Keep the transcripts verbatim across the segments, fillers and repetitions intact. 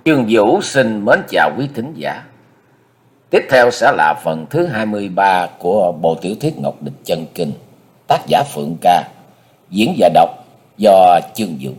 Chương Vũ xin mến chào quý thính giả. Tiếp theo sẽ là phần thứ hai mươi ba của bộ tiểu thuyết Ngọc Địch Chân Kinh, tác giả Phượng Ca, diễn và đọc do Chương Vũ.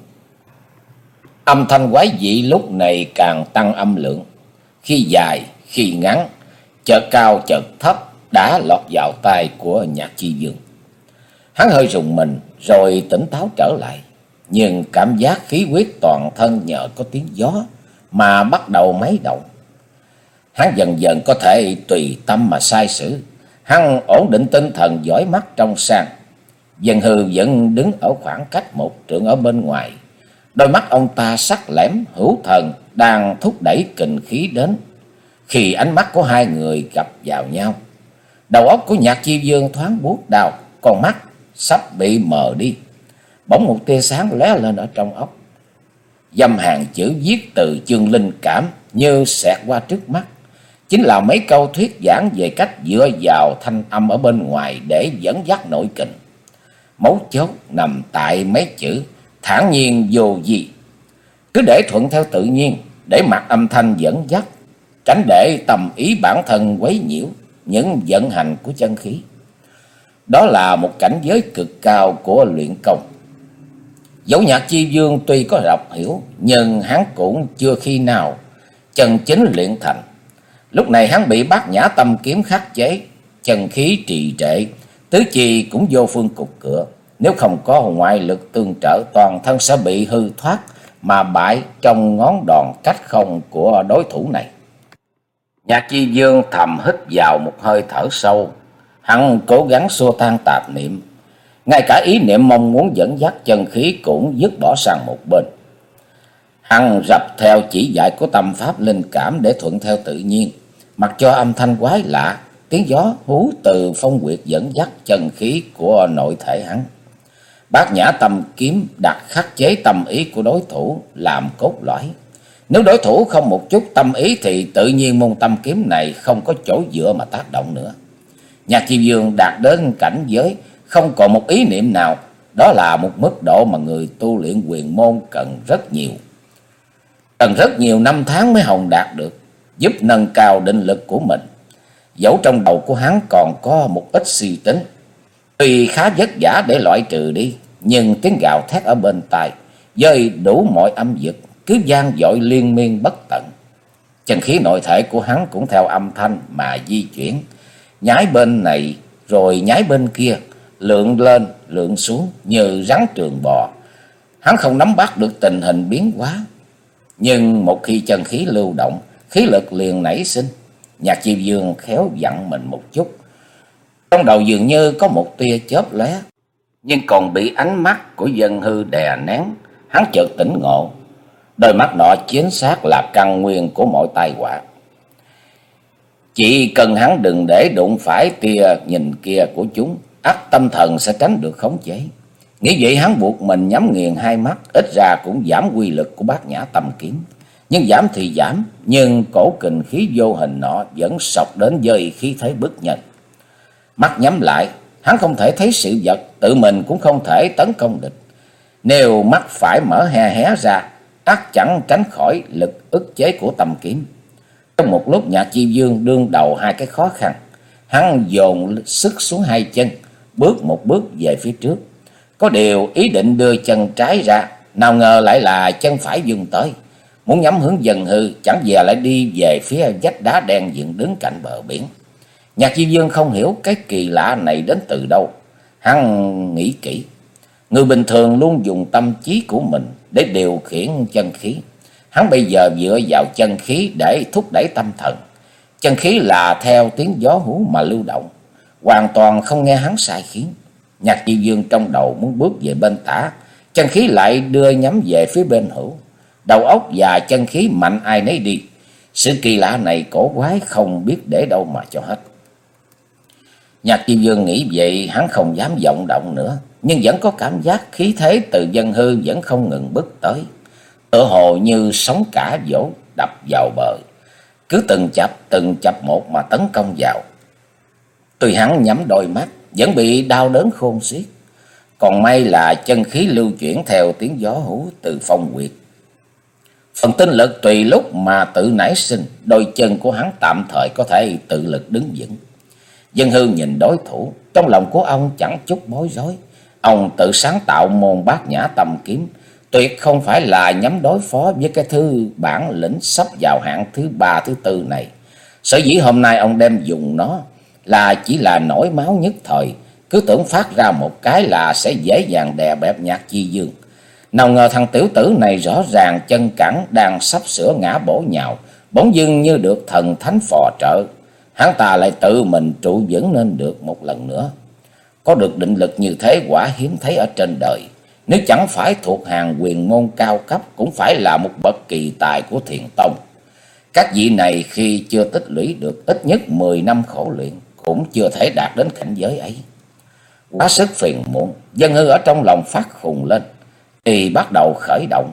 Âm thanh quái dị lúc này càng tăng âm lượng, khi dài, khi ngắn, chợt cao chợt thấp đã lọt vào tai của Nhạc Chi Dương. Hắn hơi rùng mình rồi tỉnh táo trở lại, nhưng cảm giác khí huyết toàn thân nhờ có tiếng gió mà bắt đầu máy động. Hắn dần dần có thể tùy tâm mà sai sử. Hắn ổn định tinh thần, dõi mắt trong sang. Dân Hư vẫn đứng ở khoảng cách một trượng ở bên ngoài. Đôi mắt ông ta sắc lẻm hữu thần, đang thúc đẩy kình khí đến. Khi ánh mắt của hai người gặp vào nhau, đầu óc của Nhạc Chi Dương thoáng buốt đau, con mắt sắp bị mờ đi. Bỗng một tia sáng lóe lên ở trong óc. Dăm hàng chữ viết từ chương linh cảm như xẹt qua trước mắt. Chính là mấy câu thuyết giảng về cách dựa vào thanh âm ở bên ngoài để dẫn dắt nội kình. Mấu chốt nằm tại mấy chữ thản nhiên vô vi. Cứ để thuận theo tự nhiên, để mặc âm thanh dẫn dắt, tránh để tâm ý bản thân quấy nhiễu những vận hành của chân khí. Đó là một cảnh giới cực cao của luyện công. Dẫu Nhạc Chi Dương tuy có đọc hiểu, nhưng hắn cũng chưa khi nào chân chính luyện thành. Lúc này hắn bị Bát Nhã Tâm Kiếm khắc chế, chân khí trì trệ, tứ chi cũng vô phương cục cửa. Nếu không có ngoại lực tương trợ, toàn thân sẽ bị hư thoát mà bại trong ngón đòn cách không của đối thủ này. Nhạc Chi Dương thầm hít vào một hơi thở sâu. Hắn cố gắng xua tan tạp niệm. Ngay cả ý niệm mong muốn dẫn dắt chân khí cũng dứt bỏ sang một bên. Hắn rập theo chỉ dạy của tâm pháp linh cảm để thuận theo tự nhiên, mặc cho âm thanh quái lạ, tiếng gió hú từ phong huyệt dẫn dắt chân khí của nội thể hắn. Bát Nhã Tâm Kiếm đặt khắc chế tâm ý của đối thủ làm cốt lõi. Nếu đối thủ không một chút tâm ý thì tự nhiên môn tâm kiếm này không có chỗ dựa mà tác động nữa. Nhạc Chi Dương đạt đến cảnh giới không còn một ý niệm nào. Đó là một mức độ mà người tu luyện quyền môn cần rất nhiều. Cần rất nhiều năm tháng mới hồng đạt được, giúp nâng cao định lực của mình. Dẫu trong đầu của hắn còn có một ít suy tính, tuy khá vất vả để loại trừ đi, nhưng tiếng gào thét ở bên tai với đủ mọi âm vực cứ vang dội liên miên bất tận. Chân khí nội thể của hắn cũng theo âm thanh mà di chuyển, nhái bên này rồi nhái bên kia, lượn lên lượn xuống như rắn trường bò. Hắn không nắm bắt được tình hình biến hóa, nhưng một khi chân khí lưu động, khí lực liền nảy sinh. Nhạc Chi Dương khéo dặn mình một chút. Trong đầu dường như có một tia chớp lóe, nhưng còn bị ánh mắt của Dân Hư đè nén. Hắn chợt tỉnh ngộ, đôi mắt nọ chính xác là căn nguyên của mọi tai họa. Chỉ cần hắn đừng để đụng phải tia nhìn kia của chúng, ắt tâm thần sẽ tránh được khống chế. Nghĩ vậy hắn buộc mình nhắm nghiền hai mắt, ít ra cũng giảm quy lực của Bát Nhã Tâm Kiếm. Nhưng giảm thì giảm, nhưng cổ kình khí vô hình nọ vẫn sộc đến với khí thế bức nhân. Mắt nhắm lại, hắn không thể thấy sự vật, tự mình cũng không thể tấn công địch. Nếu mắt phải mở hé hé ra, ắt chẳng tránh khỏi lực ức chế của tâm kiếm. Trong một lúc Nhạc Chi Dương đương đầu hai cái khó khăn, hắn dồn sức xuống hai chân, bước một bước về phía trước. Có điều ý định đưa chân trái ra, nào ngờ lại là chân phải vươn tới, muốn nhắm hướng Dân Hư, chẳng dè lại đi về phía vách đá đen dựng đứng cạnh bờ biển. Nhạc Chi Dương không hiểu cái kỳ lạ này đến từ đâu. Hắn nghĩ kỹ, người bình thường luôn dùng tâm trí của mình để điều khiển chân khí. Hắn bây giờ dựa vào chân khí để thúc đẩy tâm thần. Chân khí là theo tiếng gió hú mà lưu động, hoàn toàn không nghe hắn sai khiến. Nhạc Chi Dương trong đầu muốn bước về bên tả, chân khí lại đưa nhắm về phía bên hữu. Đầu óc và chân khí mạnh ai nấy đi. Sự kỳ lạ này cổ quái không biết để đâu mà cho hết. Nhạc Chi Dương nghĩ vậy, hắn không dám vọng động nữa, nhưng vẫn có cảm giác khí thế từ Dân Hư vẫn không ngừng bước tới, tựa hồ như sóng cả vỗ đập vào bờ, cứ từng chập từng chập một mà tấn công vào. Tuy hắn nhắm đôi mắt, vẫn bị đau đớn khôn xiết. Còn may là chân khí lưu chuyển theo tiếng gió hú từ phong huyệt. Phần tinh lực tùy lúc mà tự nảy sinh, đôi chân của hắn tạm thời có thể tự lực đứng vững. Dân Hư nhìn đối thủ, trong lòng của ông chẳng chút bối rối. Ông tự sáng tạo môn Bát Nhã Tâm Kiếm, tuyệt không phải là nhắm đối phó với cái thư bản lĩnh sắp vào hạng thứ ba thứ tư này. Sở dĩ hôm nay ông đem dùng nó là chỉ là nổi máu nhất thời, cứ tưởng phát ra một cái là sẽ dễ dàng đè bẹp Nhạc Chi Dương. Nào ngờ thằng tiểu tử này rõ ràng chân cẳng đang sắp sửa ngã bổ nhào, bỗng dưng như được thần thánh phò trợ, hắn ta lại tự mình trụ vững nên được một lần nữa. Có được định lực như thế quả hiếm thấy ở trên đời, nếu chẳng phải thuộc hàng quyền môn cao cấp cũng phải là một bậc kỳ tài của Thiền Tông. Các vị này khi chưa tích lũy được ít nhất mười năm khổ luyện cũng chưa thể đạt đến cảnh giới ấy. Quá sức phiền muộn, Dân Hư ở trong lòng phát khùng lên, y bắt đầu khởi động.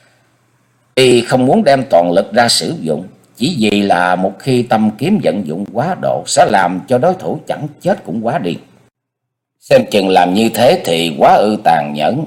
Y không muốn đem toàn lực ra sử dụng, chỉ vì là một khi tâm kiếm vận dụng quá độ sẽ làm cho đối thủ chẳng chết cũng quá điên. Xem chừng làm như thế thì quá ư tàn nhẫn.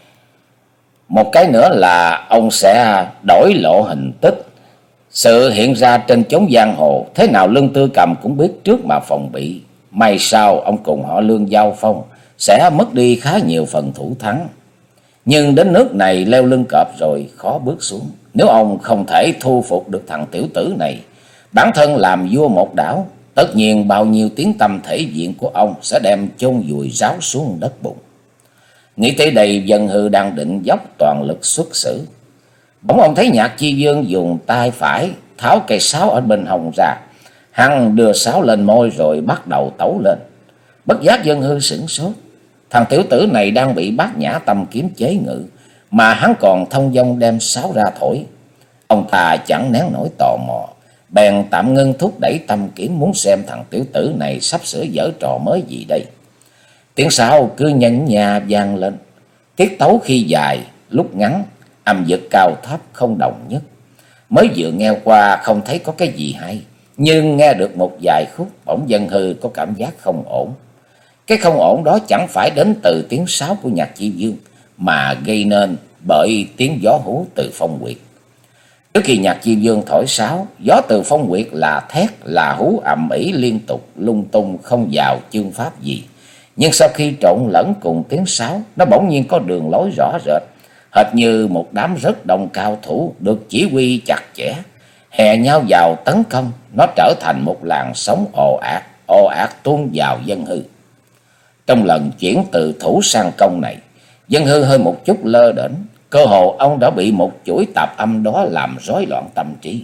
Một cái nữa là ông sẽ đổi lộ hình tích, sự hiện ra trên chốn giang hồ, thế nào Lương Tư Cầm cũng biết trước mà phòng bị. May sao ông cùng họ Lương giao phong, sẽ mất đi khá nhiều phần thủ thắng. Nhưng đến nước này leo lưng cọp rồi khó bước xuống. Nếu ông không thể thu phục được thằng tiểu tử này, bản thân làm vua một đảo, tất nhiên bao nhiêu tiếng tăm thể diện của ông sẽ đem chôn vùi ráo xuống đất bùn. Nghĩ tới đây, Dân Hư đang định dốc toàn lực xuất xử, bỗng ông thấy Nhạc Chi Dương dùng tay phải tháo cây sáo ở bên hông ra. Hắn đưa sáo lên môi rồi bắt đầu tấu lên. Bất giác Dân Hư sửng sốt. Thằng tiểu tử này đang bị Bát Nhã Tâm Kiếm chế ngự, mà hắn còn thông dong đem sáo ra thổi. Ông ta chẳng nén nổi tò mò, bèn tạm ngưng thúc đẩy tâm kiếm, muốn xem thằng tiểu tử này sắp sửa giở trò mới gì đây. Tiếng sáo cứ nhẫn nha vang lên, tiết tấu khi dài lúc ngắn, âm vực cao thấp không đồng nhất. Mới vừa nghe qua không thấy có cái gì hay, nhưng nghe được một vài khúc, bỗng Dân Hư có cảm giác không ổn. Cái không ổn đó chẳng phải đến từ tiếng sáo của Nhạc Chi Dương, mà gây nên bởi tiếng gió hú từ phong quyệt. Trước khi Nhạc Chi Dương thổi sáo, gió từ phong quyệt là thét là hú ầm ĩ liên tục, lung tung không vào chương pháp gì. Nhưng sau khi trộn lẫn cùng tiếng sáo, nó bỗng nhiên có đường lối rõ rệt, hệt như một đám rất đông cao thủ được chỉ huy chặt chẽ, hè nhau vào tấn công. Nó trở thành một làn sóng ồ ạt, ồ ạt tuôn vào Dân Hư. Trong lần chuyển từ thủ sang công này, Dân Hư hơi một chút lơ đễnh, cơ hồ ông đã bị một chuỗi tạp âm đó làm rối loạn tâm trí.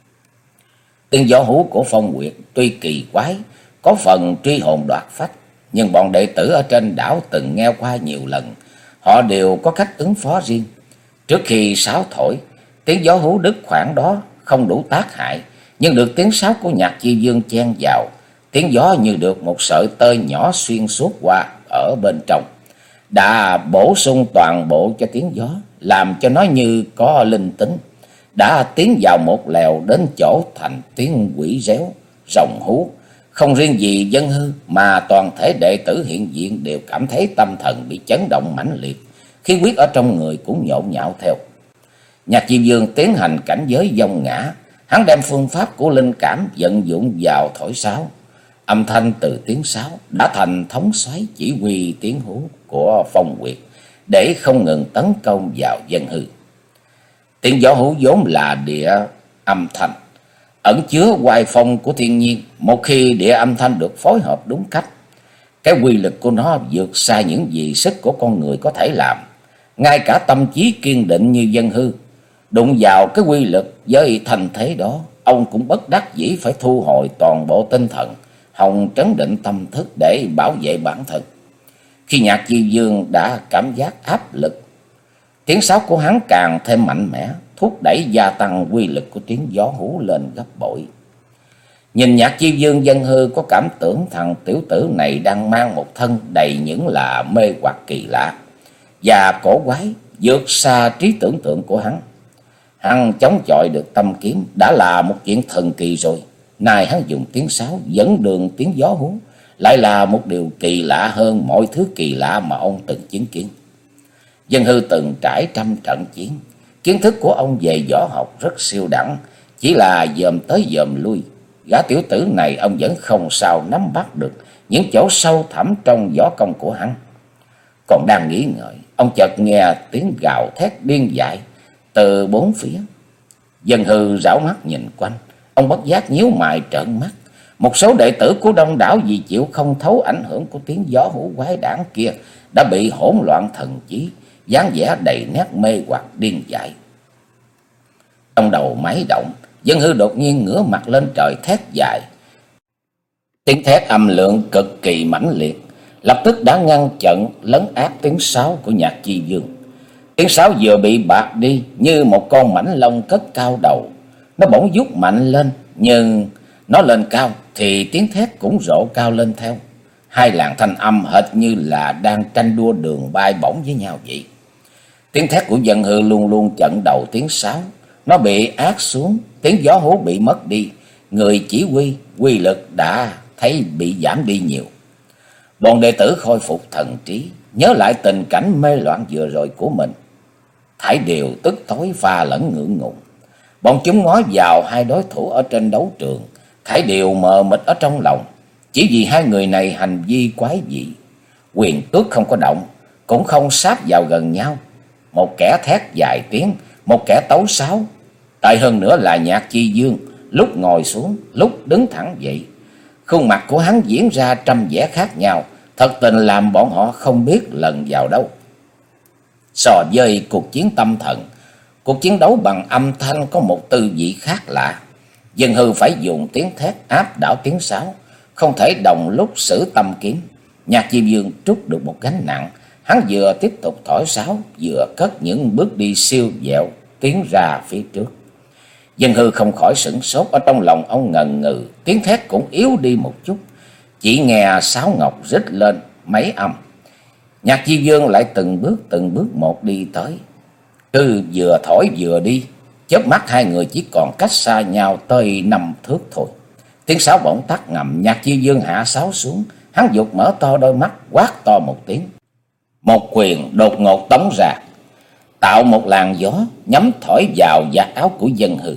Tiếng gió hú của phong quyệt tuy kỳ quái, có phần truy hồn đoạt phách, nhưng bọn đệ tử ở trên đảo từng nghe qua nhiều lần, họ đều có cách ứng phó riêng. Trước khi sáo thổi, tiếng gió hú đứt khoảng đó không đủ tác hại, nhưng được tiếng sáo của Nhạc Chi Dương chen vào, tiếng gió như được một sợi tơ nhỏ xuyên suốt qua ở bên trong, đã bổ sung toàn bộ cho tiếng gió, làm cho nó như có linh tính, đã tiến vào một lèo đến chỗ thành tiếng quỷ réo, rồng hú. Không riêng gì Dân Hư mà toàn thể đệ tử hiện diện đều cảm thấy tâm thần bị chấn động mãnh liệt, khí huyết ở trong người cũng nhộn nhạo theo. Nhạc Chi Dương tiến hành cảnh giới vong ngã, hắn đem phương pháp của linh cảm vận dụng vào thổi sáo. Âm thanh từ tiếng sáo đã thành thống soái chỉ huy tiếng hú của phong quyệt để không ngừng tấn công vào Dân Hư. Tiếng gió hú vốn là địa âm thanh, ẩn chứa oai phong của thiên nhiên. Một khi địa âm thanh được phối hợp đúng cách, cái quy lực của nó vượt xa những gì sức của con người có thể làm. Ngay cả tâm trí kiên định như Dân Hư đụng vào cái quy lực với thành thế đó, ông cũng bất đắc dĩ phải thu hồi toàn bộ tinh thần, hòng trấn định tâm thức để bảo vệ bản thân. Khi Nhạc Chi Dương đã cảm giác áp lực, tiếng sáo của hắn càng thêm mạnh mẽ, thúc đẩy gia tăng quy lực của tiếng gió hú lên gấp bội. Nhìn Nhạc Chi Dương, Dân Hư có cảm tưởng thằng tiểu tử này đang mang một thân đầy những là mê hoặc kỳ lạ và cổ quái, vượt xa trí tưởng tượng của hắn. Hắn chống chọi được tâm kiếm đã là một chuyện thần kỳ rồi, nay hắn dùng tiếng sáo dẫn đường tiếng gió hú lại là một điều kỳ lạ hơn mọi thứ kỳ lạ mà ông từng chứng kiến. Dân Hư từng trải trăm trận chiến, Kiến thức của ông về võ học rất siêu đẳng, chỉ là dòm tới dòm lui. Gã tiểu tử này ông vẫn không sao nắm bắt được những chỗ sâu thẳm trong võ công của hắn. Còn đang nghĩ ngợi, ông chợt nghe tiếng gào thét điên dại từ bốn phía. Dân Hư rảo mắt nhìn quanh, ông bất giác nhíu mày trợn mắt. Một số đệ tử của đông đảo vì chịu không thấu ảnh hưởng của tiếng gió hú quái đản kia đã bị hỗn loạn thần trí, dáng vẻ đầy nét mê hoặc điên dại. Trong đầu máy động, Dân Hư đột nhiên ngửa mặt lên trời thét dài. Tiếng thét âm lượng cực kỳ mãnh liệt, lập tức đã ngăn chặn lấn át tiếng sáo của Nhạc Chi Dương. Tiếng sáo vừa bị bạt đi như một con mãnh long cất cao đầu, nó bỗng vút mạnh lên, nhưng nó lên cao thì tiếng thét cũng rộ cao lên theo. Hai làn thanh âm hệt như là đang tranh đua đường bay bổng với nhau vậy. Tiếng thét của Dân Hư luôn luôn chặn đầu tiếng sáo, nó bị át xuống, tiếng gió hú bị mất đi, người chỉ huy, quy lực đã thấy bị giảm đi nhiều. Bọn đệ tử khôi phục thần trí, nhớ lại tình cảnh mê loạn vừa rồi của mình. Thải Điều tức tối pha lẫn ngượng ngùng. Bọn chúng ngó vào hai đối thủ ở trên đấu trường. Thải Điều mờ mịt ở trong lòng, chỉ vì hai người này hành vi quái dị. Quyền tước không có động, cũng không sáp vào gần nhau. Một kẻ thét dài tiếng, một kẻ tấu sáo. Tệ hơn nữa là Nhạc Chi Dương, lúc ngồi xuống, lúc đứng thẳng dậy. Khuôn mặt của hắn diễn ra trăm vẻ khác nhau, thật tình làm bọn họ không biết lần vào đâu. So với cuộc chiến tâm thần, cuộc chiến đấu bằng âm thanh có một tư vị khác lạ. Dân Hư phải dùng tiếng thét áp đảo tiếng sáo, không thể đồng lúc sử tâm kiếm. Nhạc Chi Dương trút được một gánh nặng, hắn vừa tiếp tục thổi sáo, vừa cất những bước đi siêu dẹo tiến ra phía trước. Dân Hư không khỏi sửng sốt, ở trong lòng ông ngần ngừ, tiếng thét cũng yếu đi một chút, chỉ nghe sáo ngọc rít lên mấy âm. Nhạc Chi Dương lại từng bước từng bước một đi tới, cứ vừa thổi vừa đi, chớp mắt hai người chỉ còn cách xa nhau tới năm thước thôi. Tiếng sáo bỗng tắt ngầm, Nhạc Chi Dương hạ sáo xuống, hắn giục mở to đôi mắt, quát to một tiếng. Một quyền đột ngột tống ra, tạo một làn gió nhắm thổi vào vạt áo của Dân Hư.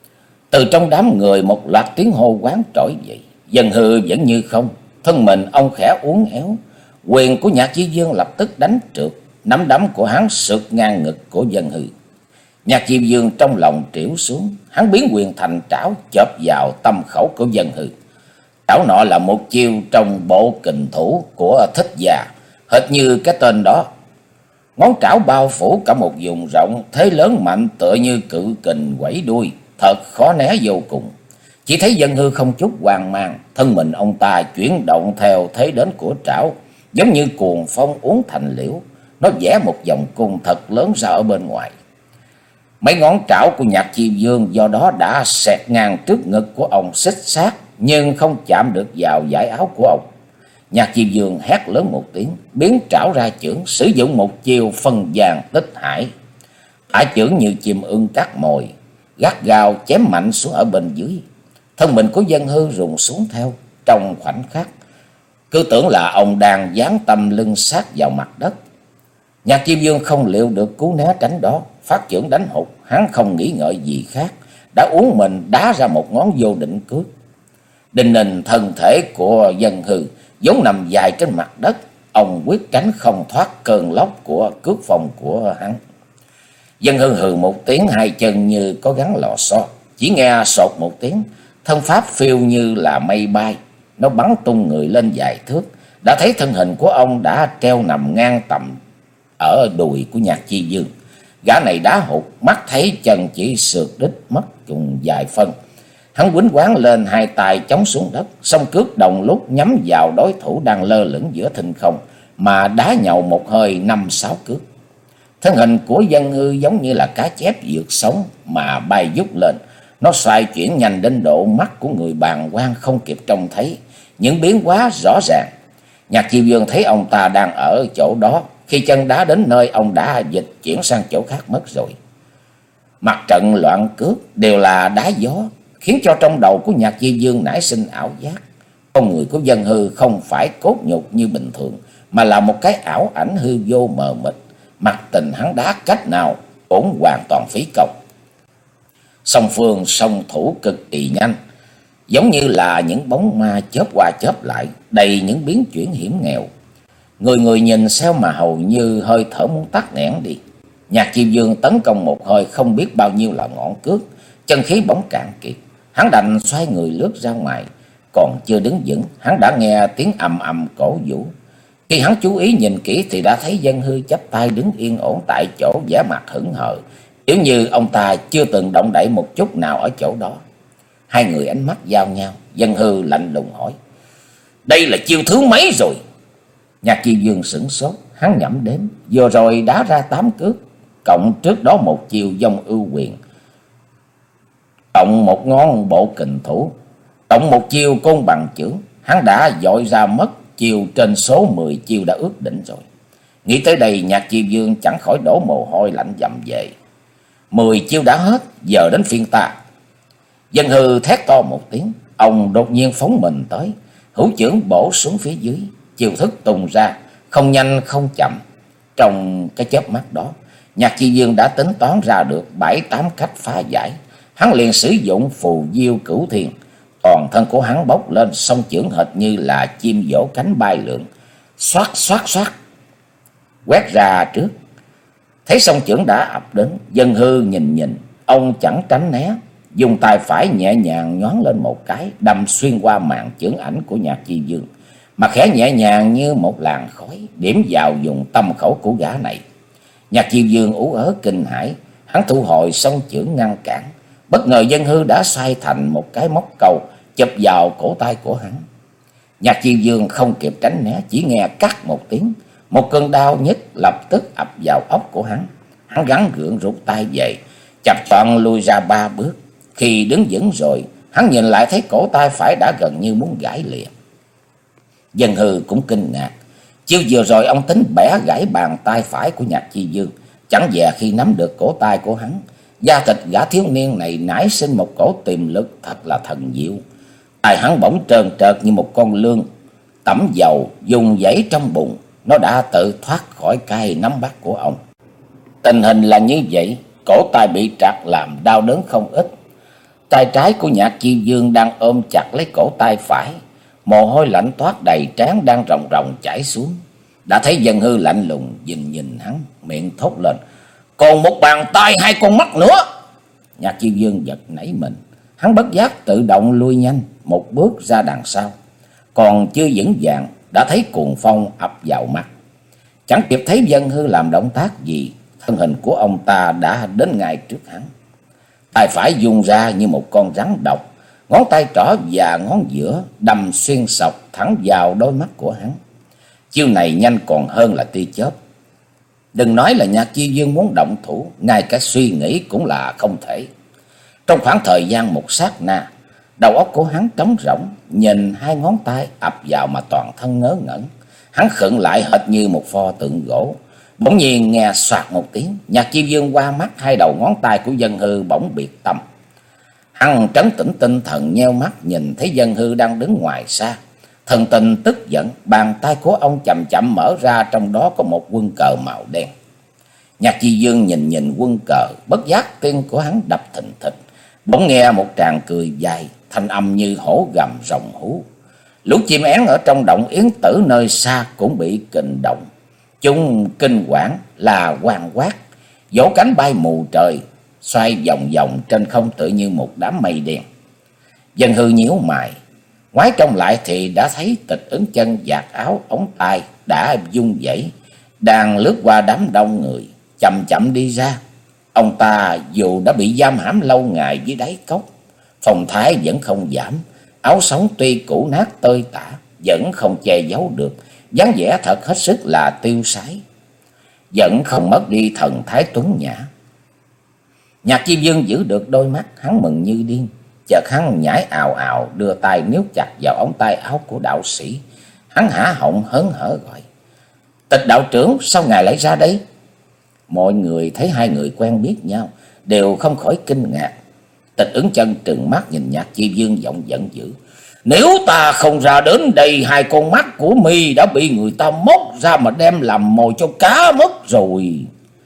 Từ trong đám người một loạt tiếng hô quán trỗi dậy. Dân Hư vẫn như không, thân mình ông khẽ uốn éo. Quyền của Nhạc Chi Dương lập tức đánh trượt, nắm đấm của hắn sượt ngang ngực của Dân Hư. Nhạc Chi Dương trong lòng trĩu xuống, hắn biến quyền thành trảo chộp vào tâm khẩu của Dân Hư. Trảo nọ là một chiêu trong bộ kình thủ của Thích Gia, hệt như cái tên đó. Ngón trảo bao phủ cả một vùng rộng, thế lớn mạnh tựa như cự kình quẩy đuôi, thật khó né vô cùng. Chỉ thấy Dân Hư không chút hoang mang, thân mình ông ta chuyển động theo thế đến của trảo, giống như cuồng phong uốn thành liễu. Nó vẽ một vòng cung thật lớn ra ở bên ngoài. Mấy ngón trảo của Nhạc Chi Dương do đó đã xẹt ngang trước ngực của ông xích sát, nhưng không chạm được vào dải áo của ông. Nhạc Chi Dương hét lớn một tiếng, biến trảo ra chưởng, sử dụng một chiêu phân vàng tích hải. Ả chưởng như chim ưng cắt mồi, gắt gao chém mạnh xuống ở bên dưới. Thân mình của Dân Hư rùng xuống theo, trong khoảnh khắc cứ tưởng là ông đang dán tâm lưng sát vào mặt đất. Nhạc Chi Dương không liệu được cú né tránh đó, phát chưởng đánh hụt, hắn không nghĩ ngợi gì khác, đã uốn mình đá ra một ngón vô định cước. Đinh ninh thân thể của Dân Hư vốn nằm dài trên mặt đất, ông quyết tránh không thoát cơn lốc của cước phong của hắn. Dân Hư hừ một tiếng, hai chân như có gắn lò xo, chỉ nghe sột một tiếng, thân pháp phiêu như là mây bay, nó bắn tung người lên vài thước. Đã thấy thân hình của ông đã treo nằm ngang tầm ở đùi của Nhạc Chi Dương. Gã này đá hụt, mắt thấy chân chỉ sượt đít mất cùng vài phân. Hắn quýnh quáng lên, hai tay chống xuống đất, song cước đồng lúc nhắm vào đối thủ đang lơ lửng giữa thinh không, mà đá nhậu một hơi năm sáu cước. Thân hình của Dân Hư giống như là cá chép vượt sóng mà bay vút lên. Nó xoay chuyển nhanh đến độ mắt của người bàng quan không kịp trông thấy những biến hóa rõ ràng. Nhạc Chi Dương thấy ông ta đang ở chỗ đó, khi chân đá đến nơi ông đã dịch chuyển sang chỗ khác mất rồi. Mặt trận loạn cước đều là đá gió, khiến cho trong đầu của Nhạc Chi Dương nảy sinh ảo giác. Con người của Dân Hư không phải cốt nhục như bình thường, mà là một cái ảo ảnh hư vô mờ mịt. Mặt tình hắn đá cách nào cũng hoàn toàn phí công. Song phương song thủ cực kỳ nhanh, giống như là những bóng ma chớp qua chớp lại, đầy những biến chuyển hiểm nghèo. Người người nhìn sao mà hầu như hơi thở muốn tắt nghẽn đi. Nhạc Chiêu Dương tấn công một hơi không biết bao nhiêu là ngọn cước, chân khí bỗng cạn kiệt, hắn đành xoay người lướt ra ngoài. Còn chưa đứng vững, hắn đã nghe tiếng ầm ầm cổ vũ. Khi hắn chú ý nhìn kỹ thì đã thấy Dân Hư chắp tay đứng yên ổn tại chỗ, vẻ mặt hững hờ, kiểu như ông ta chưa từng động đậy một chút nào ở chỗ đó. Hai người ánh mắt giao nhau, Dân Hư lạnh lùng hỏi: "Đây là chiêu thứ mấy rồi?" Nhạc Chiêu Dương sửng sốt, hắn nhẩm đếm, vừa rồi đá ra tám cước, cộng trước đó một chiêu Dông Ưu Quyền, cộng một ngón Bộ Kình Thủ, cộng một chiêu Côn Bằng Chưởng, hắn đã dội ra mất chiêu trên số mười chiêu đã ước định rồi. Nghĩ tới đây, Nhạc Chiêu Dương chẳng khỏi đổ mồ hôi lạnh dầm về. Mười chiêu đã hết, giờ đến phiên ta. Dân Hư thét to một tiếng, ông đột nhiên phóng mình tới, hữu chưởng bổ xuống phía dưới, chiêu thức tung ra, không nhanh không chậm. Trong cái chớp mắt đó, Nhạc Chiêu Dương đã tính toán ra được bảy tám cách phá giải. Hắn liền sử dụng phù diêu cửu thiên, toàn thân của hắn bốc lên, song chưởng hệt như là chim vỗ cánh bay lượn, xoát xoát xoát quét ra trước. Thấy song chưởng đã ập đến, Dân Hư nhìn nhìn, ông chẳng tránh né, dùng tay phải nhẹ nhàng nhoáng lên một cái, đâm xuyên qua màn chưởng ảnh của Nhạc Chiêu Dương, mà khẽ nhẹ nhàng như một làn khói điểm vào vùng tâm khẩu của gã này. Nhạc Chiêu Dương ú ớ kinh hãi, hắn thu hồi song chưởng ngăn cản. Bất ngờ Dân Hư đã xoay thành một cái móc câu chụp vào cổ tay của hắn. Nhạc Chiêu Dương không kịp tránh né, chỉ nghe cắt một tiếng, một cơn đau nhức lập tức ập vào óc của hắn. Hắn gắng gượng rút tay về, chập choạng lui ra ba bước. Khi đứng vững rồi, hắn nhìn lại thấy cổ tay phải đã gần như muốn gãy lìa. Dân Hư cũng kinh ngạc, chiêu vừa rồi ông tính bẻ gãy bàn tay phải của Nhạc Chiêu Dương, chẳng dè khi nắm được cổ tay của hắn, da thịt gã thiếu niên này nảy sinh một cổ tiềm lực thật là thần diệu. Tay hắn bỗng trơn trợt như một con lươn tẩm dầu dùng dãy trong bụng, nó đã tự thoát khỏi cái nắm bắt của ông. Tình hình là như vậy, cổ tay bị trật làm đau đớn không ít. Tay trái của Nhạc Chiêu Dương đang ôm chặt lấy cổ tay phải, mồ hôi lạnh toát đầy trán đang ròng ròng chảy xuống. Đã thấy Dân Hư lạnh lùng nhìn nhìn hắn, miệng thốt lên: "Còn một bàn tay hai con mắt nữa." Nhạc Chiêu Dương giật nảy mình, hắn bất giác tự động lui nhanh một bước ra đằng sau. Còn chưa vững vàng đã thấy cuồng phong ập vào mặt. Chẳng kịp thấy Dân Hư làm động tác gì, thân hình của ông ta đã đến ngay trước hắn. Tay phải dùng ra như một con rắn độc, ngón tay trỏ và ngón giữa đâm xuyên sọc thẳng vào đôi mắt của hắn. Chiêu này nhanh còn hơn là tia chớp. Đừng nói là Nhạc Chiêu Dương muốn động thủ, ngay cả suy nghĩ cũng là không thể. Trong khoảng thời gian một sát na, đầu óc của hắn trống rỗng, nhìn hai ngón tay ập vào mà toàn thân ngớ ngẩn. Hắn khựng lại hệt như một pho tượng gỗ. Bỗng nhiên nghe soạt một tiếng, Nhạc Chiêu Dương qua mắt hai đầu ngón tay của Dân Hư bỗng biệt tâm. Hắn trấn tĩnh tinh thần nheo mắt nhìn thấy Dân Hư đang đứng ngoài xa. Thần tình tức giận, bàn tay của ông chậm chậm mở ra, trong đó có một quân cờ màu đen. Nhạc Chiêu Dương nhìn nhìn quân cờ, bất giác tim của hắn đập thình thịch. Bỗng nghe một tràng cười dài, thanh âm như hổ gầm rồng hú. Lũ chim én ở trong động yến tử nơi xa cũng bị kình động. Chúng kinh quản là quang quát, vỗ cánh bay mù trời, xoay vòng vòng trên không tự như một đám mây đen. Dân Hư nhíu mày, ngoái trông lại thì đã thấy Tịch Ứng Chân vạt áo ống tay đã vung vẩy, đang lướt qua đám đông người, chậm chậm đi ra. Ông ta dù đã bị giam hãm lâu ngày dưới đáy cốc, phong thái vẫn không giảm, áo sống tuy cũ nát tơi tả vẫn không che giấu được dáng vẻ thật hết sức là tiêu sái, vẫn không mất đi thần thái tuấn nhã. Nhạc Chiêu Dương giữ được đôi mắt, hắn mừng như điên. Chợt hắn nhảy ào ào, đưa tay níu chặt vào ống tay áo của đạo sĩ. Hắn há họng hớn hở gọi: "Tịch đạo trưởng, sao ngài lại ra đây?" Mọi người thấy hai người quen biết nhau đều không khỏi kinh ngạc. Tịch Ứng Chân trừng mắt nhìn Nhạc Chiêu Dương, giọng giận dữ: "Nếu ta không ra đến đây, hai con mắt của mi đã bị người ta móc ra mà đem làm mồi cho cá mất rồi."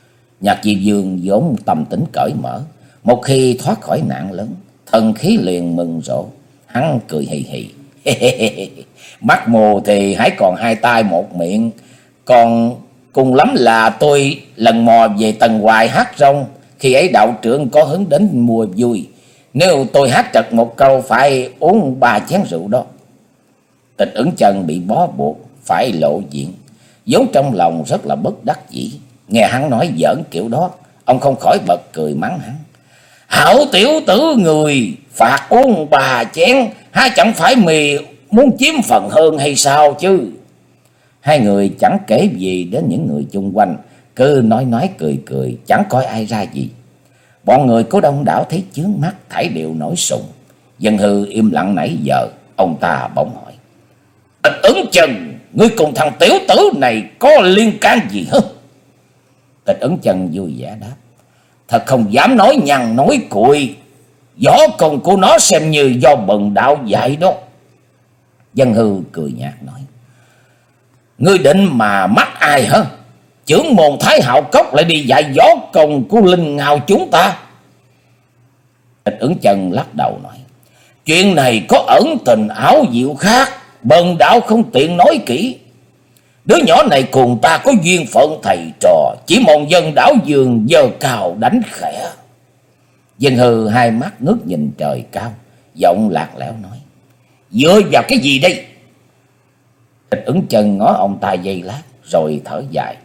Nhạc Diệp Dương vốn tâm tính cởi mở, một khi thoát khỏi nạn lớn, thần khí liền mừng rộ. Hắn cười hì hì. Mắt mù thì hãy còn hai tay một miệng, còn cùng lắm là tôi lần mò về tầng hoài hát rong. Khi ấy đạo trưởng có hứng đến mua vui, nếu tôi hát trật một câu phải uống ba chén rượu đó. Tịch Ưng Chân bị bó buộc phải lộ diện, vốn trong lòng rất là bất đắc dĩ. Nghe hắn nói giỡn kiểu đó, ông không khỏi bật cười mắng hắn. Hảo tiểu tử người, phạt uống ba chén, há chẳng phải mì muốn chiếm phần hơn hay sao chứ? Hai người chẳng kể gì đến những người chung quanh, cứ nói nói cười cười, chẳng coi ai ra gì. Bọn người của Đông Đảo thấy chướng mắt, thảy đều nổi sùng. Dân Hư im lặng nãy giờ, ông ta bỗng hỏi. Tịch Ưng Chân, ngươi cùng thằng tiểu tử này có liên can gì hả? Tịch Ưng Chân vui vẻ đáp. Thật không dám nói nhằn nói cuội, võ công của nó xem như do bần đạo dạy đó. Dân Hư cười nhạt nói. Ngươi định mà mắc ai hả? Chưởng môn Thái Hạo Cốc lại đi dạy võ công của Linh Ngao chúng ta? Tịch Ưng Chân lắc đầu nói. Chuyện này có ẩn tình ảo diệu khác, bần đạo không tiện nói kỹ. Đứa nhỏ này cùng ta có duyên phận thầy trò, chỉ mong dân đảo vườn giờ cào đánh khẽ. Dân Hư hai mắt ngước nhìn trời cao, giọng lạc lẽo nói. Dựa vào cái gì đây? Tịch Ưng Chân ngó ông ta giây lát rồi thở dài.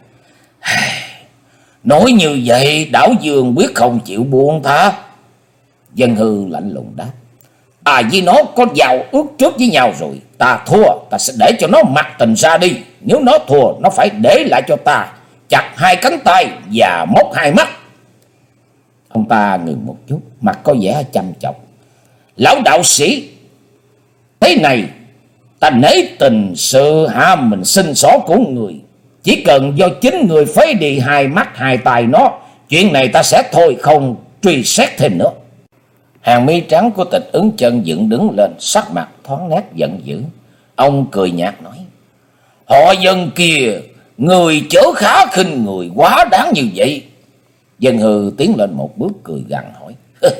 Nói như vậy đảo vườn quyết không chịu buông tha. Dân Hư lạnh lùng đáp. Ta với nó có giao ước trước với nhau rồi. Ta thua, ta sẽ để cho nó mặc tình ra đi. Nếu nó thua, nó phải để lại cho ta chặt hai cánh tay và móc hai mắt. Ông ta ngừng một chút, mặt có vẻ chăm chọc. Lão đạo sĩ, thế này, ta nể tình sự hạ mình sinh xỏ của người. Chỉ cần do chính người phế đi hai mắt hai tay nó, chuyện này ta sẽ thôi không truy xét thêm nữa. Hàng mi trắng của Tịch Ưng Chân dựng đứng lên, sắc mặt thoáng nét giận dữ. Ông cười nhạt nói. Họ Dân kia, người chớ khá khinh người quá đáng như vậy. Dân Hư tiến lên một bước cười gằn hỏi.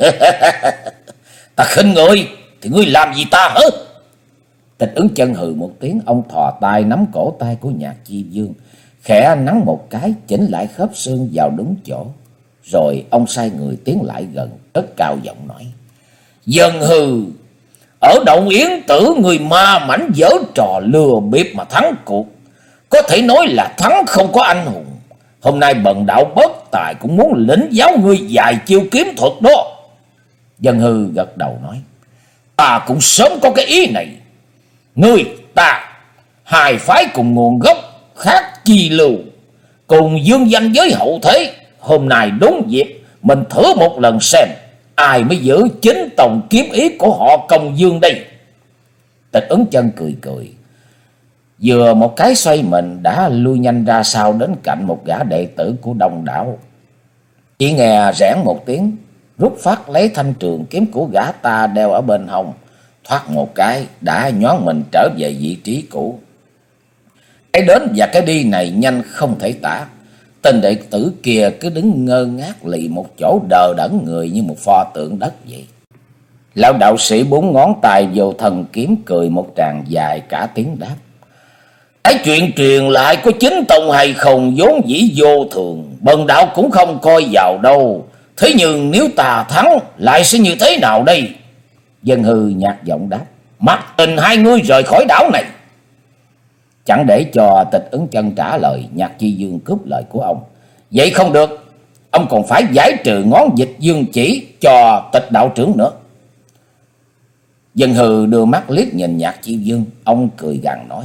Ta khinh người thì ngươi làm gì ta hả? Tịch Ưng Chân hừ một tiếng, ông thò tay nắm cổ tay của Nhạc Chi Dương, khẽ nắn một cái chỉnh lại khớp xương vào đúng chỗ. Rồi ông sai người tiến lại gần, cất cao giọng nói. Dân Hư, ở Động Yến Tử người ma mảnh dở trò lừa bịp mà thắng cuộc, có thể nói là thắng không có anh hùng. Hôm nay bần đạo bất tài cũng muốn lĩnh giáo ngươi vài chiêu kiếm thuật đó. Dân Hư gật đầu nói. Ta cũng sớm có cái ý này. Ngươi ta hai phái cùng nguồn gốc khác chi lưu, cùng dương danh với hậu thế. Hôm nay đúng dịp mình thử một lần xem ai mới giữ chính tòng kiếm ý của họ Công Dương đây. Tịch Ưng Chân cười cười, vừa một cái xoay mình đã lui nhanh ra sau đến cạnh một gã đệ tử của Đông Đảo. Chỉ nghe rẽn một tiếng, rút phát lấy thanh trường kiếm của gã ta đeo ở bên hông, thoát một cái đã nhoáng mình trở về vị trí cũ. Cái đến và cái đi này nhanh không thể tả. Tên đệ tử kia cứ đứng ngơ ngác lì một chỗ, đờ đẫn người như một pho tượng đất vậy. Lão đạo sĩ bốn ngón tay vô thần kiếm cười một tràng dài cả tiếng đáp. Cái chuyện truyền lại có chính tông hay không vốn dĩ vô thường, bần đạo cũng không coi vào đâu. Thế nhưng nếu ta thắng lại sẽ như thế nào đây? Dân Hư nhạt giọng đáp. Mặc tình hai ngươi rời khỏi đảo này. Chẳng để cho Tịch Ưng Chân trả lời, Nhạc Chi Dương cướp lời của ông. Vậy không được, ông còn phải giải trừ ngón dịch dương chỉ cho Tịch đạo trưởng nữa. Dân Hư đưa mắt liếc nhìn Nhạc Chi Dương, ông cười gằn nói.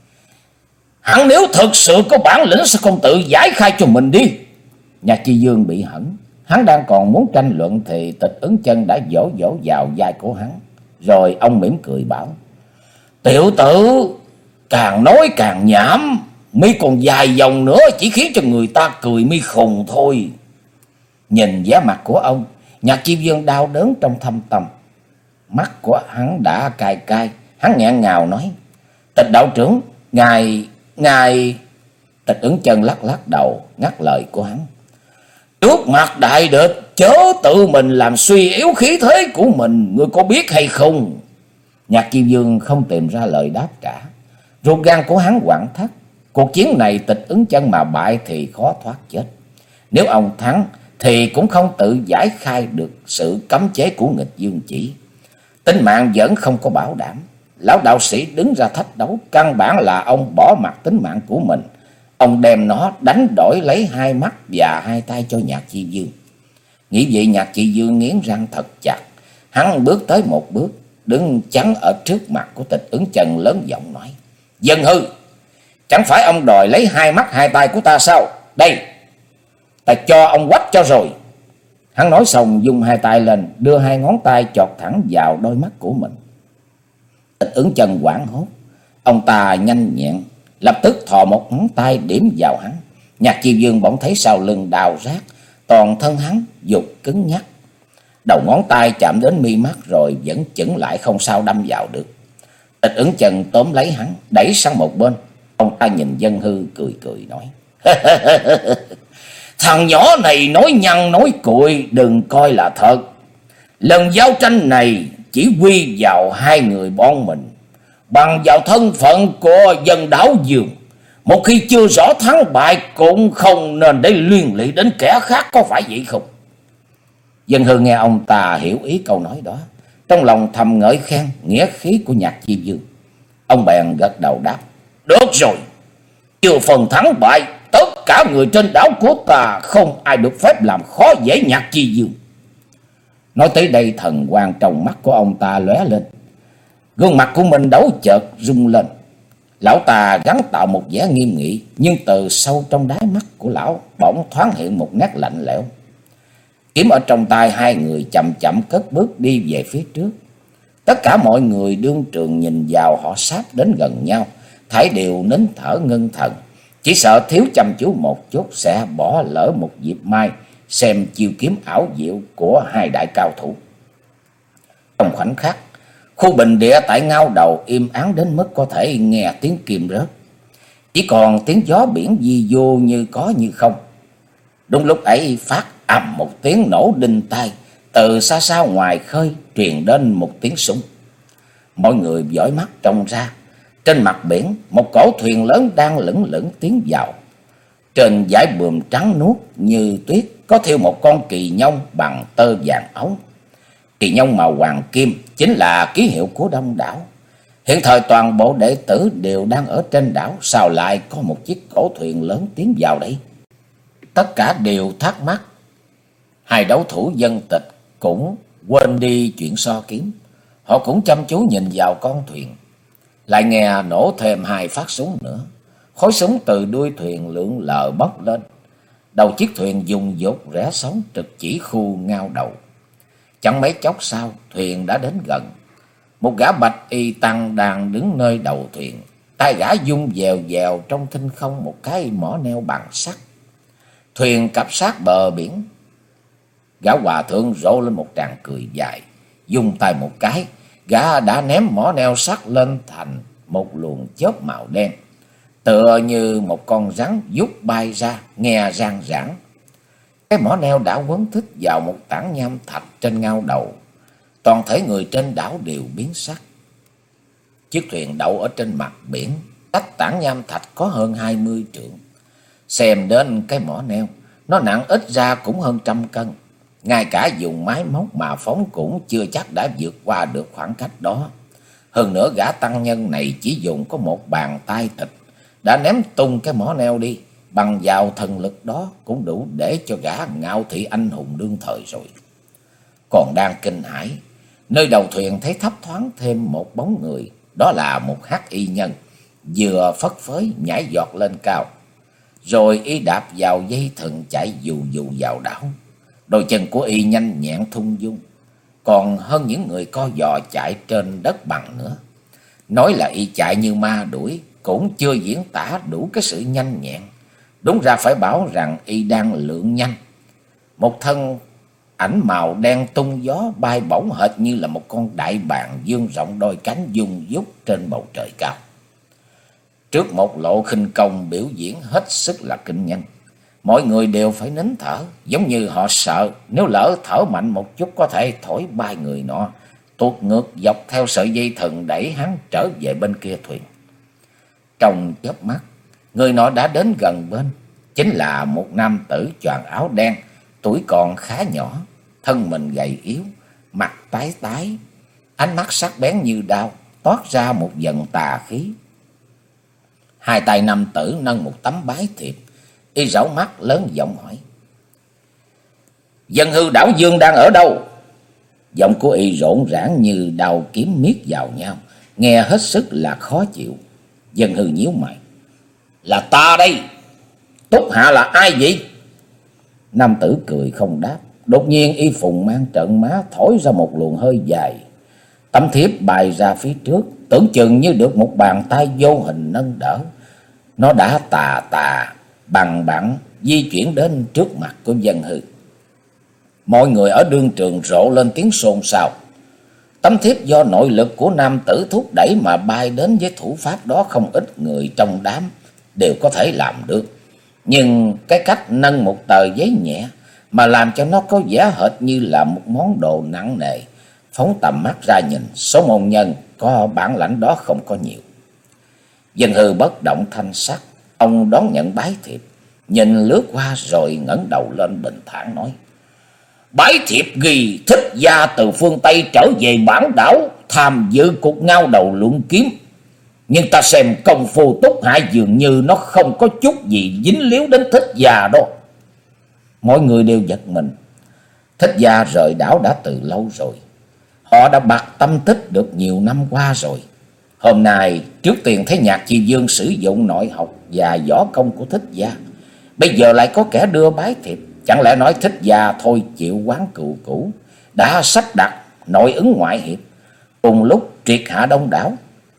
Hắn nếu thực sự có bản lĩnh sẽ không tự giải khai cho mình đi. Nhạc Chi Dương bị hẫng, hắn đang còn muốn tranh luận thì Tịch Ưng Chân đã vỗ vỗ vào vai của hắn. Rồi ông mỉm cười bảo. Tiểu tử, càng nói càng nhảm, mi còn dài dòng nữa chỉ khiến cho người ta cười mi khùng thôi. Nhìn vẻ mặt của ông, Nhạc Chi Dương đau đớn trong thâm tâm. Mắt của hắn đã cay cay, hắn nghẹn ngào nói. Tịch đạo trưởng, ngài, ngài... Tịch Ưng Chân lắc lắc đầu, ngắt lời của hắn. Trước mặt đại địch, chớ tự mình làm suy yếu khí thế của mình, ngươi có biết hay không? Nhạc Chi Dương không tìm ra lời đáp trả. Ruột gan của hắn quặn thắt. Cuộc chiến này Tịch Ứng Chân mà bại thì khó thoát chết. Nếu ông thắng thì cũng không tự giải khai được sự cấm chế của Nghịch Dương Chỉ. Tính mạng vẫn không có bảo đảm. Lão đạo sĩ đứng ra thách đấu, căn bản là ông bỏ mặc tính mạng của mình. Ông đem nó đánh đổi lấy hai mắt và hai tay cho Nhạc Chi Dương. Nghĩ vậy Nhạc Chi Dương nghiến răng thật chặt. Hắn bước tới một bước, đứng chắn ở trước mặt của Tịch Ứng Chân, lớn giọng nói: Dân Hư, chẳng phải ông đòi lấy hai mắt hai tay của ta sao? Đây, ta cho ông quách cho rồi. Hắn nói xong dùng hai tay lên, đưa hai ngón tay chọt thẳng vào đôi mắt của mình. Tịch Ứng Chân hoảng hốt. Ông ta nhanh nhẹn, lập tức thò một ngón tay điểm vào hắn. Nhạc Chi Dương bỗng thấy sau lưng đau rát, toàn thân hắn dục cứng nhắc. Đầu ngón tay chạm đến mi mắt rồi vẫn chững lại, không sao đâm vào được. Tịch Ứng Chân tóm lấy hắn, đẩy sang một bên. Ông ta nhìn Dân Hư cười cười nói: Thằng nhỏ này nói nhăn nói cuội, đừng coi là thật. Lần giao tranh này chỉ quy vào hai người bọn mình, bằng vào thân phận của dân đảo Dương. Một khi chưa rõ thắng bại cũng không nên để liên lụy đến kẻ khác, có phải vậy không? Dân Hư nghe ông ta hiểu ý câu nói đó, trong lòng thầm ngợi khen nghĩa khí của Nhạc Chi Dương. Ông bèn gật đầu đáp: Được rồi, chưa phần thắng bại, tất cả người trên đảo của ta không ai được phép làm khó dễ Nhạc Chi Dương. Nói tới đây, thần quang trong mắt của ông ta lóe lên, gương mặt của mình đấu chợt rung lên. Lão ta gắng tạo một vẻ nghiêm nghị, nhưng từ sâu trong đáy mắt của lão bỗng thoáng hiện một nét lạnh lẽo. Kiếm ở trong tay hai người chậm chậm cất bước đi về phía trước. Tất cả mọi người đương trường nhìn vào họ sát đến gần nhau, thảy đều nín thở ngưng thần, chỉ sợ thiếu chăm chú một chút sẽ bỏ lỡ một dịp mai xem chiêu kiếm ảo diệu của hai đại cao thủ. Trong khoảnh khắc, khu bình địa tại ngao đầu im ắng đến mức có thể nghe tiếng kim rớt, chỉ còn tiếng gió biển di vô như có như không. Đúng lúc ấy, phát ầm một tiếng nổ đinh tai, từ xa xa ngoài khơi truyền đến một tiếng súng. Mọi người dõi mắt trông ra, trên mặt biển một cỗ thuyền lớn đang lững lững tiến vào. Trên dải buồm trắng nuốt như tuyết có thêu một con kỳ nhông bằng tơ vàng ống. Kỳ nhông màu hoàng kim chính là ký hiệu của đông đảo. Hiện thời toàn bộ đệ tử đều đang ở trên đảo, sao lại có một chiếc cỗ thuyền lớn tiến vào đây? Tất cả đều thắc mắc. Hai đấu thủ Dân Tịch cũng quên đi chuyện so kiếm, họ cũng chăm chú nhìn vào con thuyền. Lại nghe nổ thêm hai phát súng nữa. Khói súng từ đuôi thuyền lượn lờ bốc lên. Đầu chiếc thuyền dùng dột rẽ sóng trực chỉ khu ngao đầu. Chẳng mấy chốc sau, thuyền đã đến gần. Một gã bạch y tăng đang đứng nơi đầu thuyền, tay gã vung dèo dèo trong thinh không một cái mỏ neo bằng sắt. Thuyền cập sát bờ biển. Gã hòa thượng rộ lên một tràng cười dài, dùng tay một cái, gã đã ném mỏ neo sắt lên thành một luồng chớp màu đen, tựa như một con rắn vút bay ra, nghe rang rãng. Cái mỏ neo đã quấn thích vào một tảng nham thạch trên ngao đầu. Toàn thể người trên đảo đều biến sắc. Chiếc thuyền đậu ở trên mặt biển, cách tảng nham thạch có hơn hai mươi trượng. Xem đến cái mỏ neo, nó nặng ít ra cũng hơn trăm cân. Ngay cả dùng máy móc mà phóng cũng chưa chắc đã vượt qua được khoảng cách đó. Hơn nữa gã tăng nhân này chỉ dùng có một bàn tay thịt đã ném tung cái mỏ neo đi. Bằng vào thần lực đó cũng đủ để cho gã ngạo thị anh hùng đương thời rồi. Còn đang kinh hãi, nơi đầu thuyền thấy thấp thoáng thêm một bóng người. Đó là một hắc y nhân, vừa phất phới nhảy giọt lên cao, rồi y đạp vào dây thừng chạy dù dù vào đảo. Đôi chân của y nhanh nhẹn thung dung, còn hơn những người co giò chạy trên đất bằng nữa. Nói là y chạy như ma đuổi cũng chưa diễn tả đủ cái sự nhanh nhẹn. Đúng ra phải bảo rằng y đang lượn nhanh. Một thân ảnh màu đen tung gió bay bổng hệt như là một con đại bàng vươn rộng đôi cánh dung dút trên bầu trời cao. Trước một lộ khinh công biểu diễn hết sức là kinh nhân, Mọi người đều phải nín thở, giống như họ sợ nếu lỡ thở mạnh một chút có thể thổi bay người nọ tuột ngược dọc theo sợi dây thừng đẩy hắn trở về bên kia thuyền. Trong chớp mắt, người nọ đã đến gần bên, chính là một nam tử choàng áo đen, tuổi còn khá nhỏ, thân mình gầy yếu, mặt tái tái, ánh mắt sắc bén như đao, toát ra một dần tà khí. Hai tay nam tử nâng một tấm bái thiệp, y rảo mắt lớn giọng hỏi: "Dân hư đảo Dương đang ở đâu?" Giọng của y rộn rãng như đao kiếm miết vào nhau, nghe hết sức là khó chịu. Dân hư nhíu mày: "Là ta đây. Túc hạ là ai vậy?" Nam tử cười không đáp. Đột nhiên y phùng mang trợn má, thổi ra một luồng hơi dài. Tấm thiếp bay ra phía trước, tưởng chừng như được một bàn tay vô hình nâng đỡ. Nó đã tà tà bằng bẳng di chuyển đến trước mặt của Dân hư. Mọi người ở đương trường rộ lên tiếng xôn xao. Tấm thiếp do nội lực của nam tử thúc đẩy mà bay đến với thủ pháp đó, không ít người trong đám đều có thể làm được. Nhưng cái cách nâng một tờ giấy nhẹ mà làm cho nó có vẻ hệt như là một món đồ nặng nề, phóng tầm mắt ra nhìn, số môn nhân có bản lãnh đó không có nhiều. Dân hư bất động thanh sắc, ông đón nhận bái thiệp, nhìn lướt qua rồi ngẩng đầu lên bình thản nói: "Bái thiệp ghi Thích gia từ phương Tây trở về bản đảo tham dự cuộc ngao đầu luận kiếm. Nhưng ta xem công phu Túc hạ dường như nó không có chút gì dính líu đến Thích gia đó." Mọi người đều giật mình. Thích gia rời đảo đã từ lâu rồi. Họ đã bặt tâm tích được nhiều năm qua rồi. Hôm nay trước tiên thấy Nhạc Chi Dương sử dụng nội học và võ công của Thích gia, bây giờ lại có kẻ đưa bái thiệp. Chẳng lẽ nói Thích gia thôi chịu quán cựu cũ, đã sắp đặt nội ứng ngoại hiệp, cùng lúc triệt hạ đông đảo?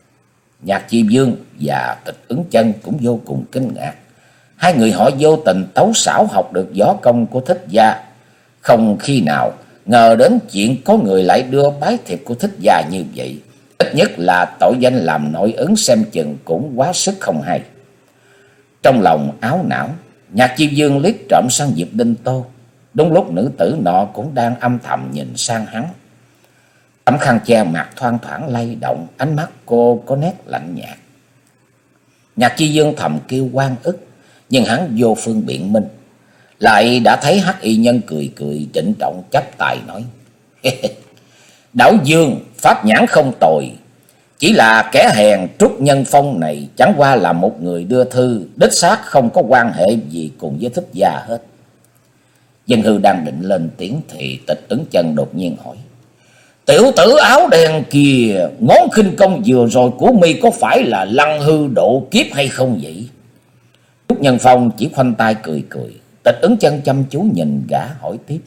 Nhạc Chi Dương và Tịch Ứng Chân cũng vô cùng kinh ngạc. Hai người họ vô tình tấu xảo học được võ công của Thích gia, không khi nào ngờ đến chuyện có người lại đưa bái thiệp của Thích gia như vậy. Ít nhất là tội danh làm nội ứng xem chừng cũng quá sức không hay. Trong lòng áo não, Nhạc Chi Dương liếc trộm sang Diệp Đinh Tô. Đúng lúc nữ tử nọ cũng đang âm thầm nhìn sang hắn. Tấm khăn che mặt thoang thoảng lay động, ánh mắt cô có nét lạnh nhạt. Nhạc Chi Dương thầm kêu oan ức, nhưng hắn vô phương biện minh. Lại đã thấy Hắc Y Nhân cười cười trịnh trọng chắp tay nói: "Đảo Dương pháp nhãn không tồi, chỉ là kẻ hèn Trúc Nhân Phong này chẳng qua là một người đưa thư, đích xác không có quan hệ gì cùng với Thích gia hết." Dân hư đang định lên tiếng thì Tịch Ứng Chân đột nhiên hỏi: "Tiểu tử áo đen kia, ngón khinh công vừa rồi của mi có phải là lăng hư độ kiếp hay không vậy?" Trúc Nhân Phong chỉ khoanh tay cười cười. Tịch Ứng Chân chăm chú nhìn gã hỏi tiếp: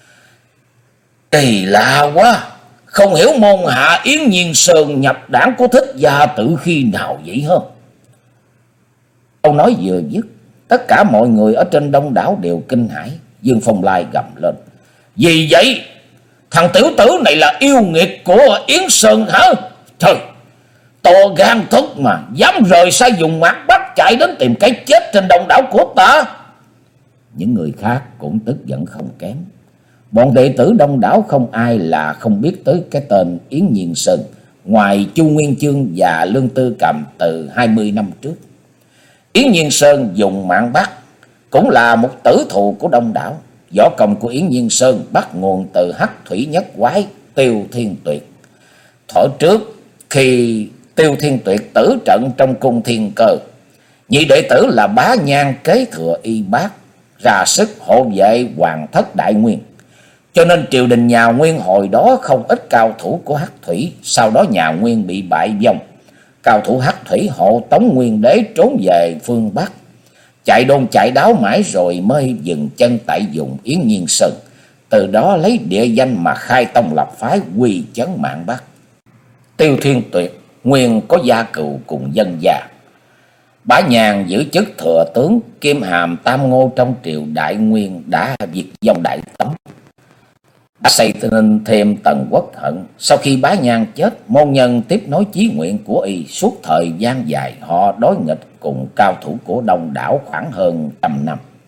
"Kỳ lạ quá, không hiểu môn hạ Yến Nhiên Sơn nhập đảng của Thích gia từ khi nào vậy hả?" Câu nói vừa dứt, tất cả mọi người ở trên đông đảo đều kinh hãi. Dương Phong Lai gầm lên: "Gì vậy? Thằng tiểu tử này là yêu nghiệt của Yến Sơn hả? Trời, to gan thật mà, dám rời xa dùng mặt bắt chạy đến tìm cái chết trên đông đảo của ta." Những người khác cũng tức giận không kém. Bọn đệ tử đông đảo không ai là không biết tới cái tên Yến Nhiên Sơn, ngoài Chu Nguyên Chương và Lương Tư Cầm từ hai mươi năm trước. Yến Nhiên Sơn dùng mạng bắt, cũng là một tử thù của đông đảo. Võ công của Yến Nhiên Sơn bắt nguồn từ Hắc Thủy Nhất Quái Tiêu Thiên Tuyệt. Thuở trước khi Tiêu Thiên Tuyệt tử trận trong cung Thiên Cơ, nhị đệ tử là Bá Nhan kế thừa y bác, ra sức hộ vệ hoàng thất Đại Nguyên. Cho nên triều đình nhà Nguyên hồi đó không ít cao thủ của Hắc Thủy. Sau đó nhà Nguyên bị bại vong, cao thủ Hắc Thủy hộ tống Nguyên đế trốn về phương Bắc, chạy đôn chạy đáo mãi rồi mới dừng chân tại vùng Yến Nhiên Sơn. Từ đó lấy địa danh mà khai tông lập phái, quy chấn Mạn Bắc. Tiêu Thiên Tuyệt nguyên có gia cựu cùng dân gia. Bá Nhàn giữ chức thừa tướng, kiêm hàm tam ngô trong triều Đại Nguyên, đã diệt vong Đại Tống, đã xây nên thêm tầng quốc hận. Sau khi Bá Nhàn chết, môn nhân tiếp nối chí nguyện của y, suốt thời gian dài họ đối nghịch cùng cao thủ của đông đảo khoảng hơn trăm năm.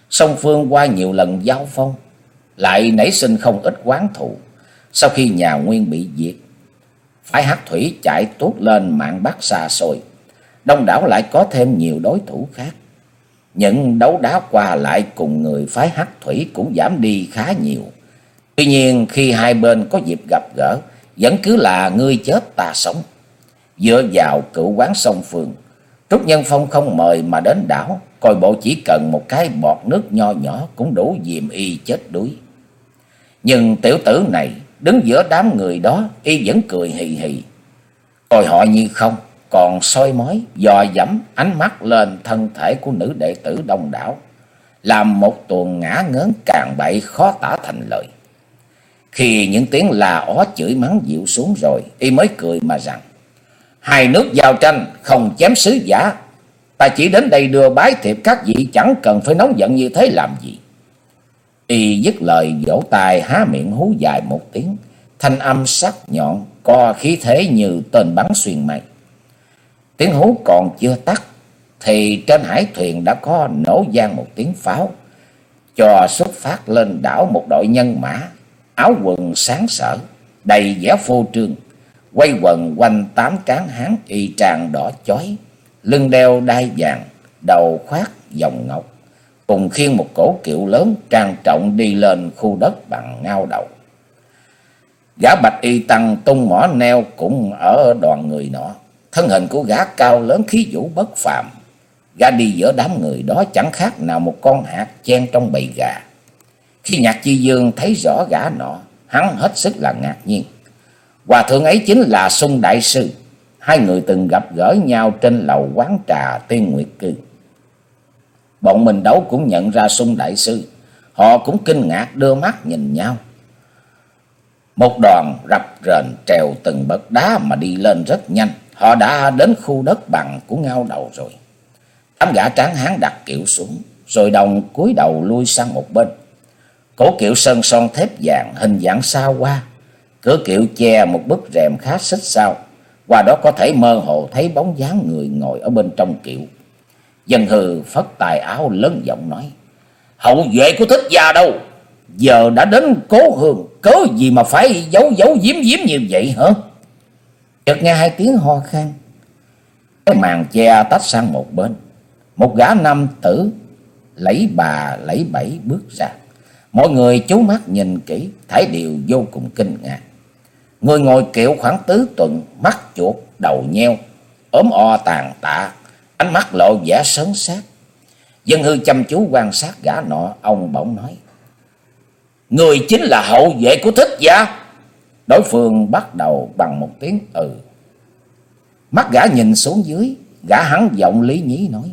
Song phương qua nhiều lần giao phong, lại nảy sinh không ít oán thù. Sau khi nhà Nguyên bị diệt, phái Hắc Thủy chạy tuốt lên mạn Bắc xa xôi, đông đảo lại có thêm nhiều đối thủ khác. Những đấu đá qua lại cùng người phái Hắc Thủy cũng giảm đi khá nhiều. Tuy nhiên khi hai bên có dịp gặp gỡ, vẫn cứ là ngươi chết ta sống. Dựa vào cựu quán song phương, Trúc Nhân Phong không mời mà đến đảo, coi bộ chỉ cần một cái bọt nước nho nhỏ cũng đủ dìm y chết đuối. Nhưng tiểu tử này đứng giữa đám người đó, y vẫn cười hì hì, coi họ như không, còn soi mói dò dẫm ánh mắt lên thân thể của nữ đệ tử đông đảo, làm một tuồng ngã ngớn càng bậy khó tả thành lời. Khi những tiếng la ó chửi mắng dịu xuống rồi, y mới cười mà rằng: hai nước giao tranh không chém sứ giả, ta chỉ đến đây đưa bái thiệp các vị, chẳng cần phải nóng giận như thế làm gì. Y dứt lời vỗ tay há miệng hú dài một tiếng, thanh âm sắc nhọn co khí thế như tên bắn xuyên mây. Tiếng hú còn chưa tắt thì trên hải thuyền đã có nổ vang một tiếng pháo, cho xuất phát lên đảo một đội nhân mã, áo quần sáng sỡ, đầy vẻ phô trương, quay quần quanh tám tráng hán y tràng đỏ chói, lưng đeo đai vàng, đầu khoác vòng ngọc, cùng khiêng một cỗ kiệu lớn trang trọng đi lên khu đất bằng ngao đầu. Gã bạch y tăng tung mỏ neo cũng ở đoàn người nọ. Thân hình của gã cao lớn khí vũ bất phàm, gã đi giữa đám người đó chẳng khác nào một con hạt chen trong bầy gà. Khi Nhạc Chi Dương thấy rõ gã nọ, hắn hết sức là ngạc nhiên. Hòa thượng ấy chính là Xung đại sư, hai người từng gặp gỡ nhau trên lầu quán trà Tiên Nguyệt Cư. Bọn Minh Đấu cũng nhận ra Xung đại sư, họ cũng kinh ngạc đưa mắt nhìn nhau. Một đoàn rập rền trèo từng bậc đá mà đi lên rất nhanh, họ đã đến khu đất bằng của ngao đầu rồi. Tám gã tráng hán đặt kiệu xuống, rồi đồng cúi đầu lui sang một bên. Cổ kiệu sơn son thép vàng hình dạng sao hoa, cửa kiệu che một bức rèm khá xích sao, qua đó có thể mơ hồ thấy bóng dáng người ngồi ở bên trong kiệu. Dân Hư phất tài áo lớn giọng nói: hậu vệ của Thích gia đâu? Giờ đã đến cố hương, cớ gì mà phải giấu giấu giếm giếm như vậy hả? Chợt nghe hai tiếng ho khan, cái màn che tách sang một bên. Một gã nam tử lẫy bà lẫy bẫy bước ra. Mọi người chú mắt nhìn kỹ, thấy đều vô cùng kinh ngạc. Người ngồi kiệu khoảng tứ tuần, mắt chuột, đầu nheo, ốm o tàn tạ, ánh mắt lộ vẻ sớn sát. Dân Hư chăm chú quan sát gã nọ, ông bỗng nói: người chính là hậu vệ của Thích gia? Đối phương bắt đầu bằng một tiếng ừ. Mắt gã nhìn xuống dưới, gã hắn giọng lý nhí nói: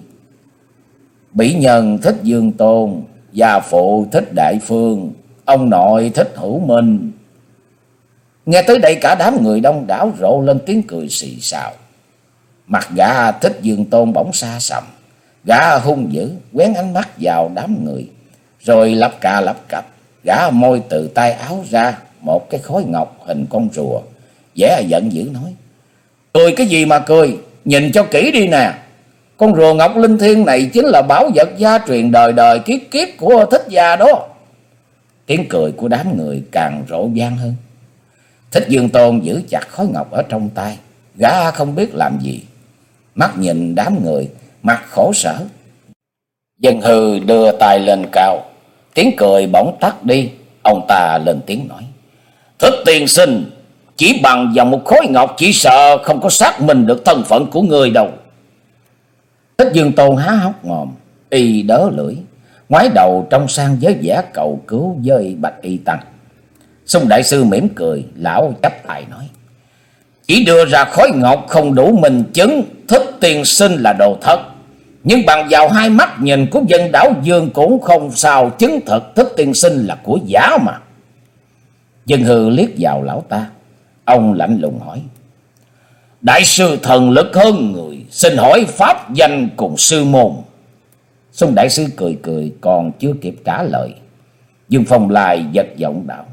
bỉ nhân Thích Dương Tôn, gia phụ Thích Đại Phương, ông nội Thích Hữu Minh. Nghe tới đây cả đám người đông đảo rộ lên tiếng cười xì xào. Mặt gã Thích Dương Tôn bỗng xa sầm, gã hung dữ quén ánh mắt vào đám người, rồi lập cà lập cập, gã môi từ tay áo ra một cái khối ngọc hình con rùa, vẻ giận dữ nói: cười cái gì mà cười, nhìn cho kỹ đi nè. Con rùa ngọc linh thiêng này chính là bảo vật gia truyền đời đời kiếp kiếp của Thích gia đó. Tiếng cười của đám người càng rộ vang hơn. Thích Dương Tôn giữ chặt khối ngọc ở trong tay, gã không biết làm gì, mắt nhìn đám người, mặt khổ sở. Dân Hư đưa tay lên cao, tiếng cười bỗng tắt đi. Ông ta lên tiếng nói: Thích tiên sinh, chỉ bằng vào một khối ngọc chỉ sợ không có xác minh được thân phận của người đâu. Thích Dương Tôn há hốc mồm, y đớ lưỡi, ngoái đầu trông sang với vẻ cầu cứu với bạch y tăng. Xung đại sư mỉm cười, lão chắp tay nói: chỉ đưa ra khối ngọc không đủ minh chứng Thích tiên sinh là đồ thật, nhưng bằng vào hai mắt nhìn của dân đảo Dương cũng không sao chứng thực Thích tiên sinh là của giả mà. Dân Hư liếc vào lão ta, ông lạnh lùng hỏi: đại sư thần lực hơn người, xin hỏi pháp danh cùng sư môn. Xung đại sư cười cười, còn chưa kịp trả lời, Dương Phong Lai giật giọng đạo: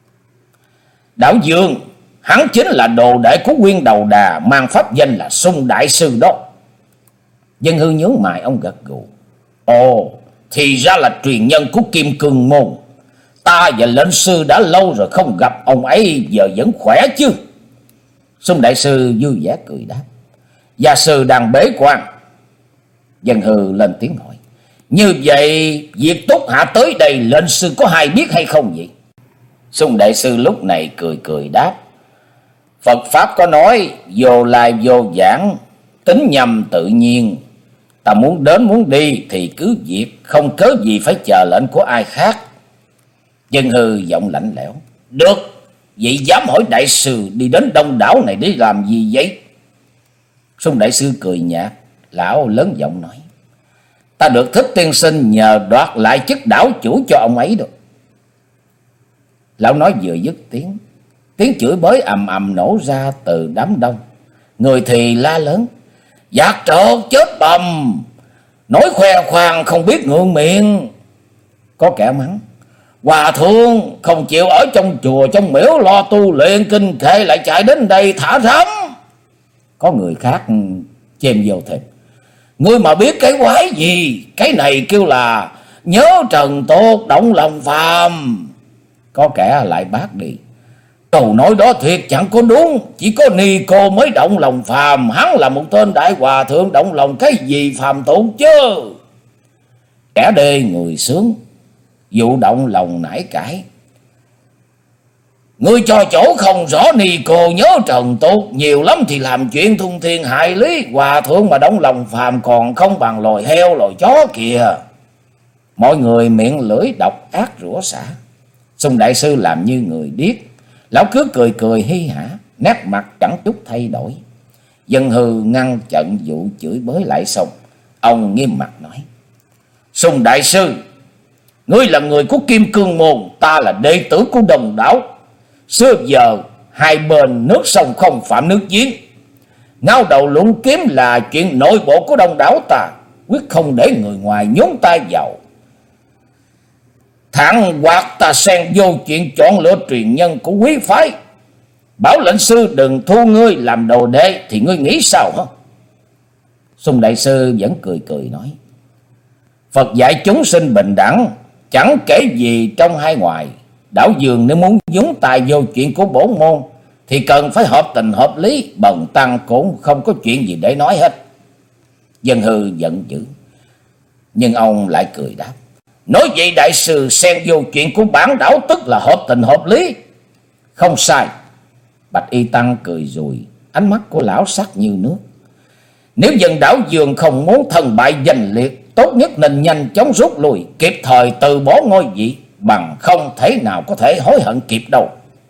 Đảo Dương, hắn chính là đồ đệ của Nguyên Đầu Đà, mang pháp danh là Xung đại sư đó. Dân Hư nhướng mày, ông gật gù: ồ, Thì ra là truyền nhân của Kim Cương Môn. Ta và lệnh sư đã lâu rồi không gặp, ông ấy giờ vẫn khỏe chứ? Xung đại sư vui vẻ cười đáp. Gia sư đang bế quan. Dân Hư lên tiếng hỏi. Như vậy việc Túc Hạ tới đây lệnh sư có hay biết hay không vậy? Xung đại sư lúc này cười cười đáp. Phật Pháp có nói vô lai vô giảng, tính nhầm tự nhiên. Ta muốn đến muốn đi thì cứ việc, không cớ gì phải chờ lệnh của ai khác. Dân Hư giọng lạnh lẽo. Được, vậy dám hỏi đại sư đi đến đông đảo này để làm gì vậy? Xung đại sư cười nhạt, lão lớn giọng nói. Ta được Thích tiên sinh nhờ đoạt lại chức đảo chủ cho ông ấy được. Lão nói vừa dứt tiếng, tiếng chửi bới ầm ầm nổ ra từ đám đông. Người thì la lớn. Giặc trộn chết bầm, nói khoe khoang không biết ngượng miệng. Có kẻ mắng. Hòa thượng không chịu ở trong chùa trong miếu lo tu luyện kinh kệ, lại chạy đến đây thả rắm. Có người khác chêm vô thêm. Ngươi mà biết cái quái gì, cái này kêu là nhớ trần tốt động lòng phàm. Có kẻ lại bác đi. Câu nói đó thiệt chẳng có đúng, chỉ có ni cô mới động lòng phàm, hắn là một tên đại hòa thượng động lòng cái gì phàm tục chứ. Kẻ đê người sướng, vụ động lòng nải cãi. Ngươi cho chỗ không rõ ni cô nhớ trần tốt, nhiều lắm thì làm chuyện thung thiên hại lý, hòa thượng mà động lòng phàm còn không bằng loài heo loài chó kìa. Mọi người miệng lưỡi độc ác rủa xả. Xung đại sư làm như người điếc, lão cứ cười cười hi hả, nét mặt chẳng chút thay đổi. Dân Hư ngăn chặn vụ chửi bới lại xong, ông nghiêm mặt nói. Xung đại sư, ngươi là người của Kim Cương Môn, ta là đệ tử của Đồng Đảo. Xưa giờ hai bên nước sông không phạm nước giếng, ngao đầu luận kiếm là chuyện nội bộ của Đông Đảo ta, quyết không để người ngoài nhúng tay vào. Thẳng hoặc ta xen vô chuyện chọn lựa truyền nhân của quý phái. Bảo lệnh sư đừng thu ngươi làm đồ đệ thì ngươi nghĩ sao hả? Xung đại sư vẫn cười cười nói. Phật dạy chúng sinh bình đẳng, chẳng kể gì trong hai ngoài. Đảo Dương nếu muốn nhúng tay vô chuyện của bổn môn thì cần phải hợp tình hợp lý, bần tăng cũng không có chuyện gì để nói hết. Dân Hư giận dữ, nhưng ông lại cười đáp. Nói vậy đại sư xen vô chuyện của bản đảo tức là hợp tình hợp lý. Không sai. Bạch Y Tăng cười rùi, ánh mắt của lão sắc như nước. Nếu dân đảo Dương không muốn thân bại danh liệt, tốt nhất nên nhanh chóng rút lui, kịp thời từ bỏ ngôi vị, bằng không thể nào có thể hối hận kịp đâu.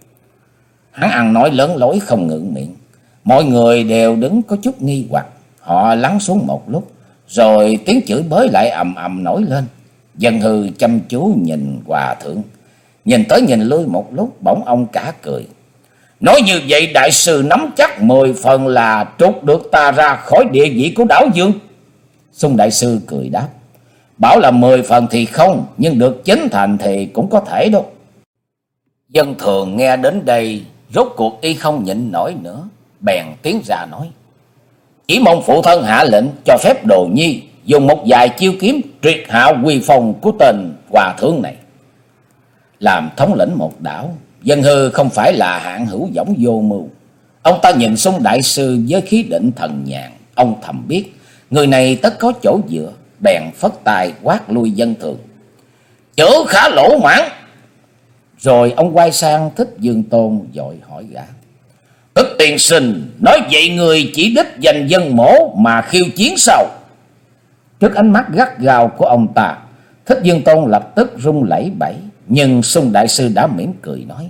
Hắn ăn nói lớn lối không ngượng miệng. Mọi người đều đứng có chút nghi hoặc. Họ lắng xuống một lúc, rồi tiếng chửi bới lại ầm ầm nổi lên. Dân Hư chăm chú nhìn hòa thượng, nhìn tới nhìn lui một lúc, bỗng ông cả cười. Nói như vậy đại sư nắm chắc mười phần là trút được ta ra khỏi địa vị của đảo Dương. Xung đại sư cười đáp. Bảo là mười phần thì không, nhưng được chín thành thì cũng có thể đâu. Dân thường nghe đến đây, rốt cuộc y không nhịn nổi nữa, bèn tiến ra nói. Chỉ mong phụ thân hạ lệnh cho phép Đồ Nhi dùng một vài chiêu kiếm triệt hạ uy phong của tên hòa thượng này. Làm thống lĩnh một đảo, Dân Hư không phải là hạng hữu dõng vô mưu. Ông ta nhìn Xung đại sư với khí định thần nhàn, ông thầm biết người này tất có chỗ dựa, bèn phất tài quát lui Dân Thường. Chữ khá lỗ mãn. Rồi ông quay sang Thích Dương Tôn vội hỏi gã. Thích tiên sinh, nói vậy người chỉ đích danh dân mổ mà khiêu chiến sao? Trước ánh mắt gắt gao của ông ta, Thích Dương Tôn lập tức run lẩy bẩy, nhưng Xung đại sư đã mỉm cười nói.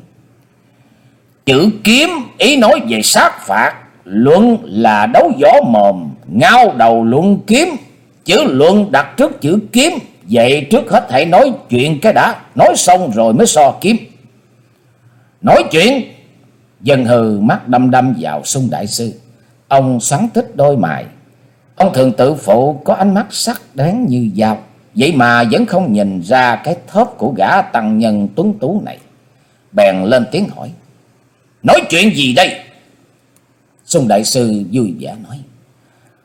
Chữ kiếm ý nói về sát phạt, luận là đấu võ mồm, ngao đầu luận kiếm. Chữ luận đặt trước chữ kiếm, vậy trước hết hãy nói chuyện cái đã, nói xong rồi mới so kiếm. Nói chuyện. Dân Hư mắt đăm đăm vào Xung đại sư. Ông xoắn tích đôi mày. Ông thường tự phụ có ánh mắt sắc đáng như dao, vậy mà vẫn không nhìn ra cái thóp của gã tăng nhân tuấn tú này. Bèn lên tiếng hỏi. Nói chuyện gì đây? Xung đại sư vui vẻ nói.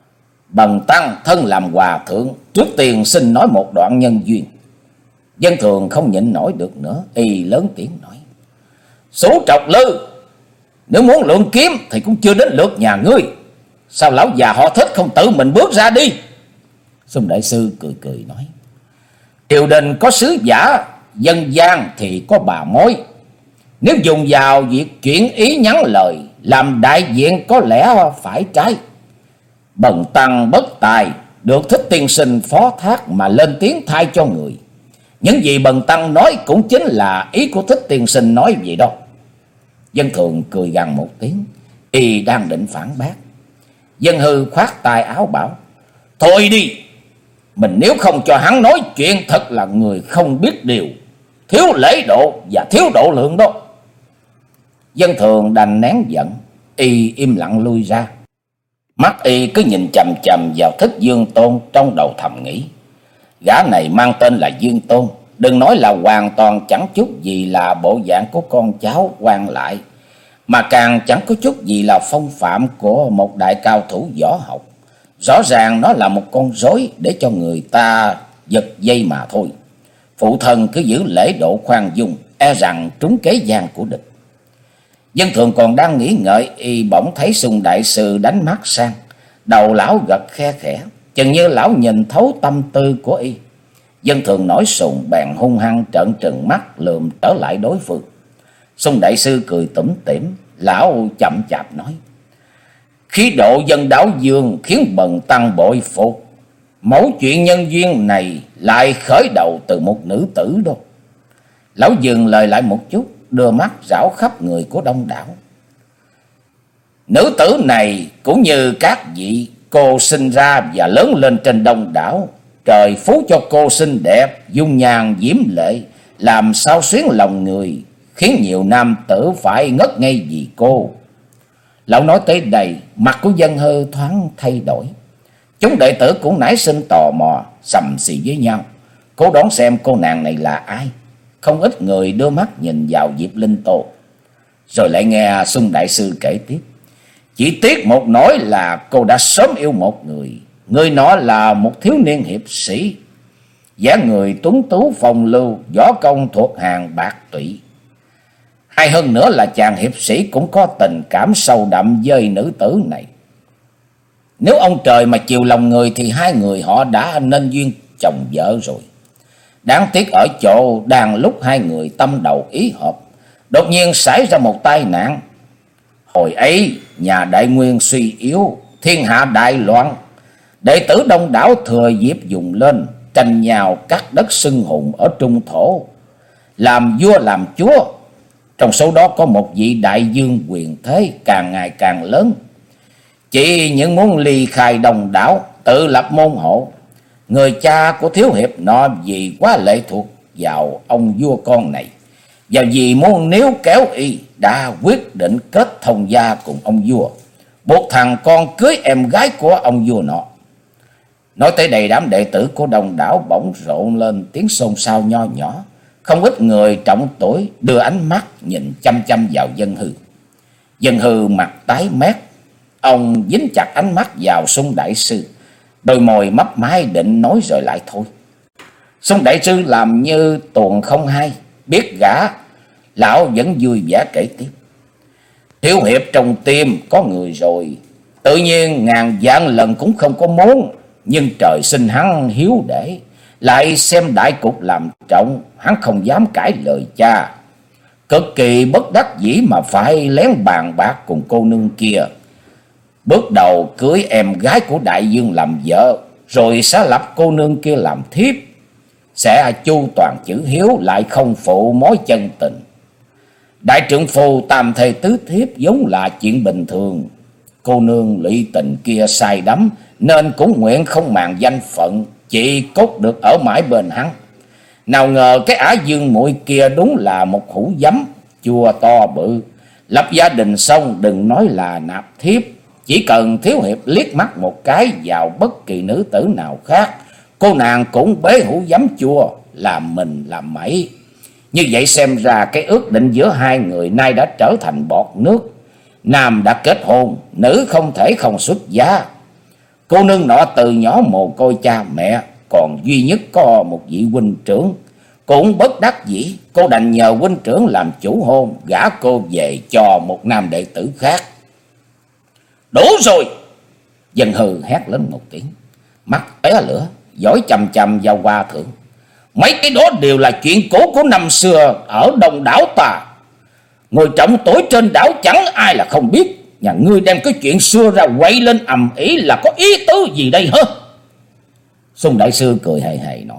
Bần tăng thân làm hòa thượng, trước tiên xin nói một đoạn nhân duyên. Dân thường không nhịn nổi được nữa, y lớn tiếng nói: Số Trọc Lư, nếu muốn lượng kiếm thì cũng chưa đến lượt nhà ngươi, sao lão già họ Thích không tự mình bước ra đi? Xung đại sư cười cười nói: Triều đình có sứ giả, dân gian thì có bà mối. Nếu dùng vào việc chuyển ý nhắn lời, làm đại diện có lẽ phải trái. Bần tăng bất tài, được Thích tiên sinh phó thác mà lên tiếng thay cho người. Những gì bần tăng nói cũng chính là ý của Thích tiên sinh nói vậy đó. Dân thường cười gằn một tiếng, y đang định phản bác. Dân hư khoát tay áo bảo: Thôi đi, mình nếu không cho hắn nói chuyện thật là người không biết điều, thiếu lễ độ và thiếu độ lượng đó. Dân thường đành nén giận, y im lặng lui ra. Mắt y cứ nhìn chằm chằm vào Thích Dương Tôn, trong đầu thầm nghĩ: Gã này mang tên là Dương Tôn, đừng nói là hoàn toàn chẳng chút gì là bộ dạng của con cháu quan lại, mà càng chẳng có chút gì là phong phạm của một đại cao thủ võ học. Rõ ràng nó là một con rối để cho người ta giật dây mà thôi. Phụ thân cứ giữ lễ độ khoan dung, e rằng trúng kế gian của địch. Dân thường còn đang nghĩ ngợi, y bỗng thấy Xung đại sư đánh mắt sang. Đầu lão gật khe khẽ, chừng như lão nhìn thấu tâm tư của y. Dân thường nổi sùng bèn hung hăng trợn trừng mắt lườm trở lại đối phương. Xung đại sư cười tủm tỉm, lão chậm chạp nói: Khí độ dân đảo dương khiến bần tăng bội phục. Mẫu chuyện nhân duyên này lại khởi đầu từ một nữ tử đâu. Lão dừng lời lại một chút, đưa mắt rảo khắp người của đông đảo. Nữ tử này cũng như các vị, cô sinh ra và lớn lên trên đông đảo. Trời phú cho cô xinh đẹp, dung nhan diễm lệ, làm sao xuyến lòng người, khiến nhiều nam tử phải ngất ngây vì cô. Lão nói tới đây, mặt của Dân Hư thoáng thay đổi. Chúng đệ tử cũng nảy sinh tò mò, sầm xì với nhau, cố đoán xem cô nàng này là ai. Không ít người đưa mắt nhìn vào Diệp Linh Tô. Rồi lại nghe Xung đại sư kể tiếp: Chỉ tiếc một nỗi là cô đã sớm yêu một người. Người nọ là một thiếu niên hiệp sĩ, dáng người tuấn tú phong lưu, võ công thuộc hàng bạc tụy. Hay hơn nữa là chàng hiệp sĩ cũng có tình cảm sâu đậm với nữ tử này. Nếu ông trời mà chiều lòng người thì hai người họ đã nên duyên chồng vợ rồi. Đáng tiếc ở chỗ đang lúc hai người tâm đầu ý hợp, đột nhiên xảy ra một tai nạn. Hồi ấy nhà Đại Nguyên suy yếu, thiên hạ đại loạn. Đệ tử đông đảo thừa dịp dùng lên, tranh nhau cắt đất xưng hùng ở Trung Thổ, làm vua làm chúa. Trong số đó có một vị đại dương quyền thế càng ngày càng lớn, chỉ những muốn ly khai đông đảo, tự lập môn hộ. Người cha của thiếu hiệp nọ vì quá lệ thuộc vào ông vua con này, và vì muốn níu kéo y, đã quyết định kết thông gia cùng ông vua, buộc thằng con cưới em gái của ông vua nọ. Nói tới đây, đám đệ tử của đông đảo bỗng rộn lên tiếng xôn xao nho nhỏ. Không ít người trọng tuổi đưa ánh mắt nhìn chăm chăm vào Dân Hư. Dân Hư mặt tái mét, ông dính chặt ánh mắt vào Xung đại sư, đôi môi mấp máy định nói rồi lại thôi. Xung đại sư làm như tuồng không hay, biết gã, lão vẫn vui vẻ kể tiếp: Thiếu hiệp trong tim có người rồi, tự nhiên ngàn vạn lần cũng không có muốn, nhưng trời sinh hắn hiếu để, lại xem đại cục làm trọng, hắn không dám cãi lời cha. Cực kỳ bất đắc dĩ mà phải lén bàn bạc cùng cô nương kia. Bước đầu cưới em gái của đại dương làm vợ, rồi sẽ lập cô nương kia làm thiếp. Sẽ chu toàn chữ hiếu, lại không phụ mối chân tình. Đại trượng phu tam thê tứ thiếp vốn là chuyện bình thường. Cô nương lụy tình kia sai đắm, nên cũng nguyện không màng danh phận, chỉ cốt được ở mãi bên hắn. Nào ngờ cái ả dương muội kia đúng là một hũ giấm chua to bự. Lập gia đình xong đừng nói là nạp thiếp, chỉ cần thiếu hiệp liếc mắt một cái vào bất kỳ nữ tử nào khác, cô nàng cũng bế hũ giấm chua làm mình làm mẩy. Như vậy xem ra cái ước định giữa hai người nay đã trở thành bọt nước. Nam đã kết hôn, nữ không thể không xuất gia. Cô nương nọ từ nhỏ mồ côi cha mẹ, còn duy nhất có một vị huynh trưởng. Cũng bất đắc dĩ, cô đành nhờ huynh trưởng làm chủ hôn, gả cô về cho một nam đệ tử khác. Đủ rồi! Dân Hư hét lên một tiếng, mắt tóe lửa, dõi chằm chằm vào Hòa thượng. Mấy cái đó đều là chuyện cũ của năm xưa ở Đông đảo ta. Người trọng tuổi trên đảo chẳng ai là không biết. Nhà ngươi đem cái chuyện xưa ra quậy lên ầm ĩ là có ý tứ gì đây hả? Xung đại sư cười hề hề nói.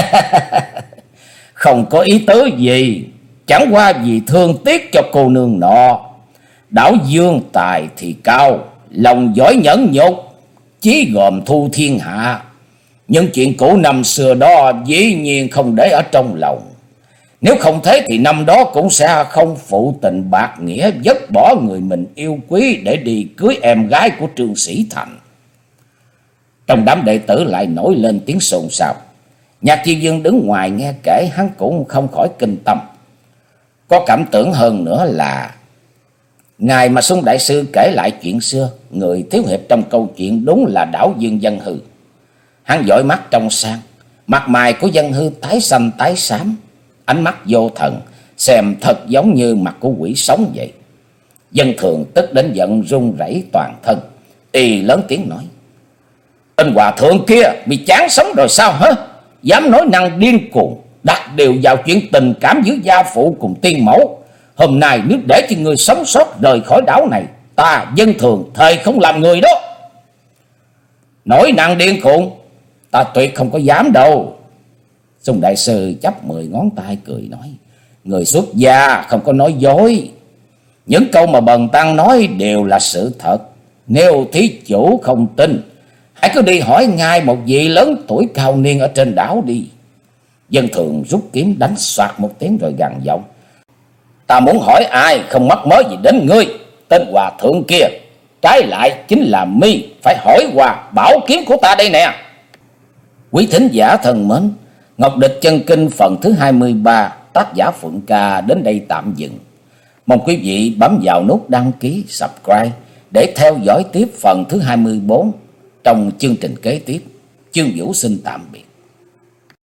Không có ý tứ gì, chẳng qua vì thương tiếc cho cô nương nọ. Đảo dương tài thì cao, lòng giỏi nhẫn nhục, chí gồm thu thiên hạ. Nhưng chuyện cũ năm xưa đó dĩ nhiên không để ở trong lòng. Nếu không thế thì năm đó cũng sẽ không phụ tình bạc nghĩa, vứt bỏ người mình yêu quý để đi cưới em gái của Trương Sĩ Thành. Trong đám đệ tử lại nổi lên tiếng xôn xao. Nhạc Chi Dương đứng ngoài nghe kể, hắn cũng không khỏi kinh tâm. Có cảm tưởng hơn nữa là ngày mà Xuân đại sư kể lại chuyện xưa, người thiếu hiệp trong câu chuyện đúng là Đảo Dương Dân Hư. Hắn dõi mắt trong sang, mặt mày của Dân Hư tái xanh tái xám, ánh mắt vô thần, xem thật giống như mặt của quỷ sống vậy. Dân Thường tức đến giận run rẩy toàn thân, y lớn tiếng nói: Tên hòa thượng kia bị chán sống rồi sao hả? Dám nói năng điên cuồng, đặt đều vào chuyện tình cảm giữa gia phụ cùng tiên mẫu. Hôm nay nếu để cho người sống sót rời khỏi đảo này, ta Dân Thường thề không làm người đó. Nói năng điên cuồng, ta tuyệt không có dám đâu. Xung đại sư chắp mười ngón tay cười nói: Người xuất gia không có nói dối. Những câu mà bần tăng nói đều là sự thật. Nếu thí chủ không tin, hãy cứ đi hỏi ngay một vị lớn tuổi cao niên ở trên đảo đi. Dân Thường rút kiếm đánh soạt một tiếng rồi gằn giọng: Ta muốn hỏi ai không mắc mớ gì đến ngươi. Tên hòa thượng kia, trái lại chính là mi phải hỏi qua bảo kiếm của ta đây nè. Quý thính giả thân mến, Ngọc Địch Chân Kinh phần thứ hai mươi ba, tác giả Phượng Ca đến đây tạm dừng. Mong quý vị bấm vào nút đăng ký, subscribe để theo dõi tiếp phần thứ hai mươi bốn trong chương trình kế tiếp. Chương Vũ xin tạm biệt.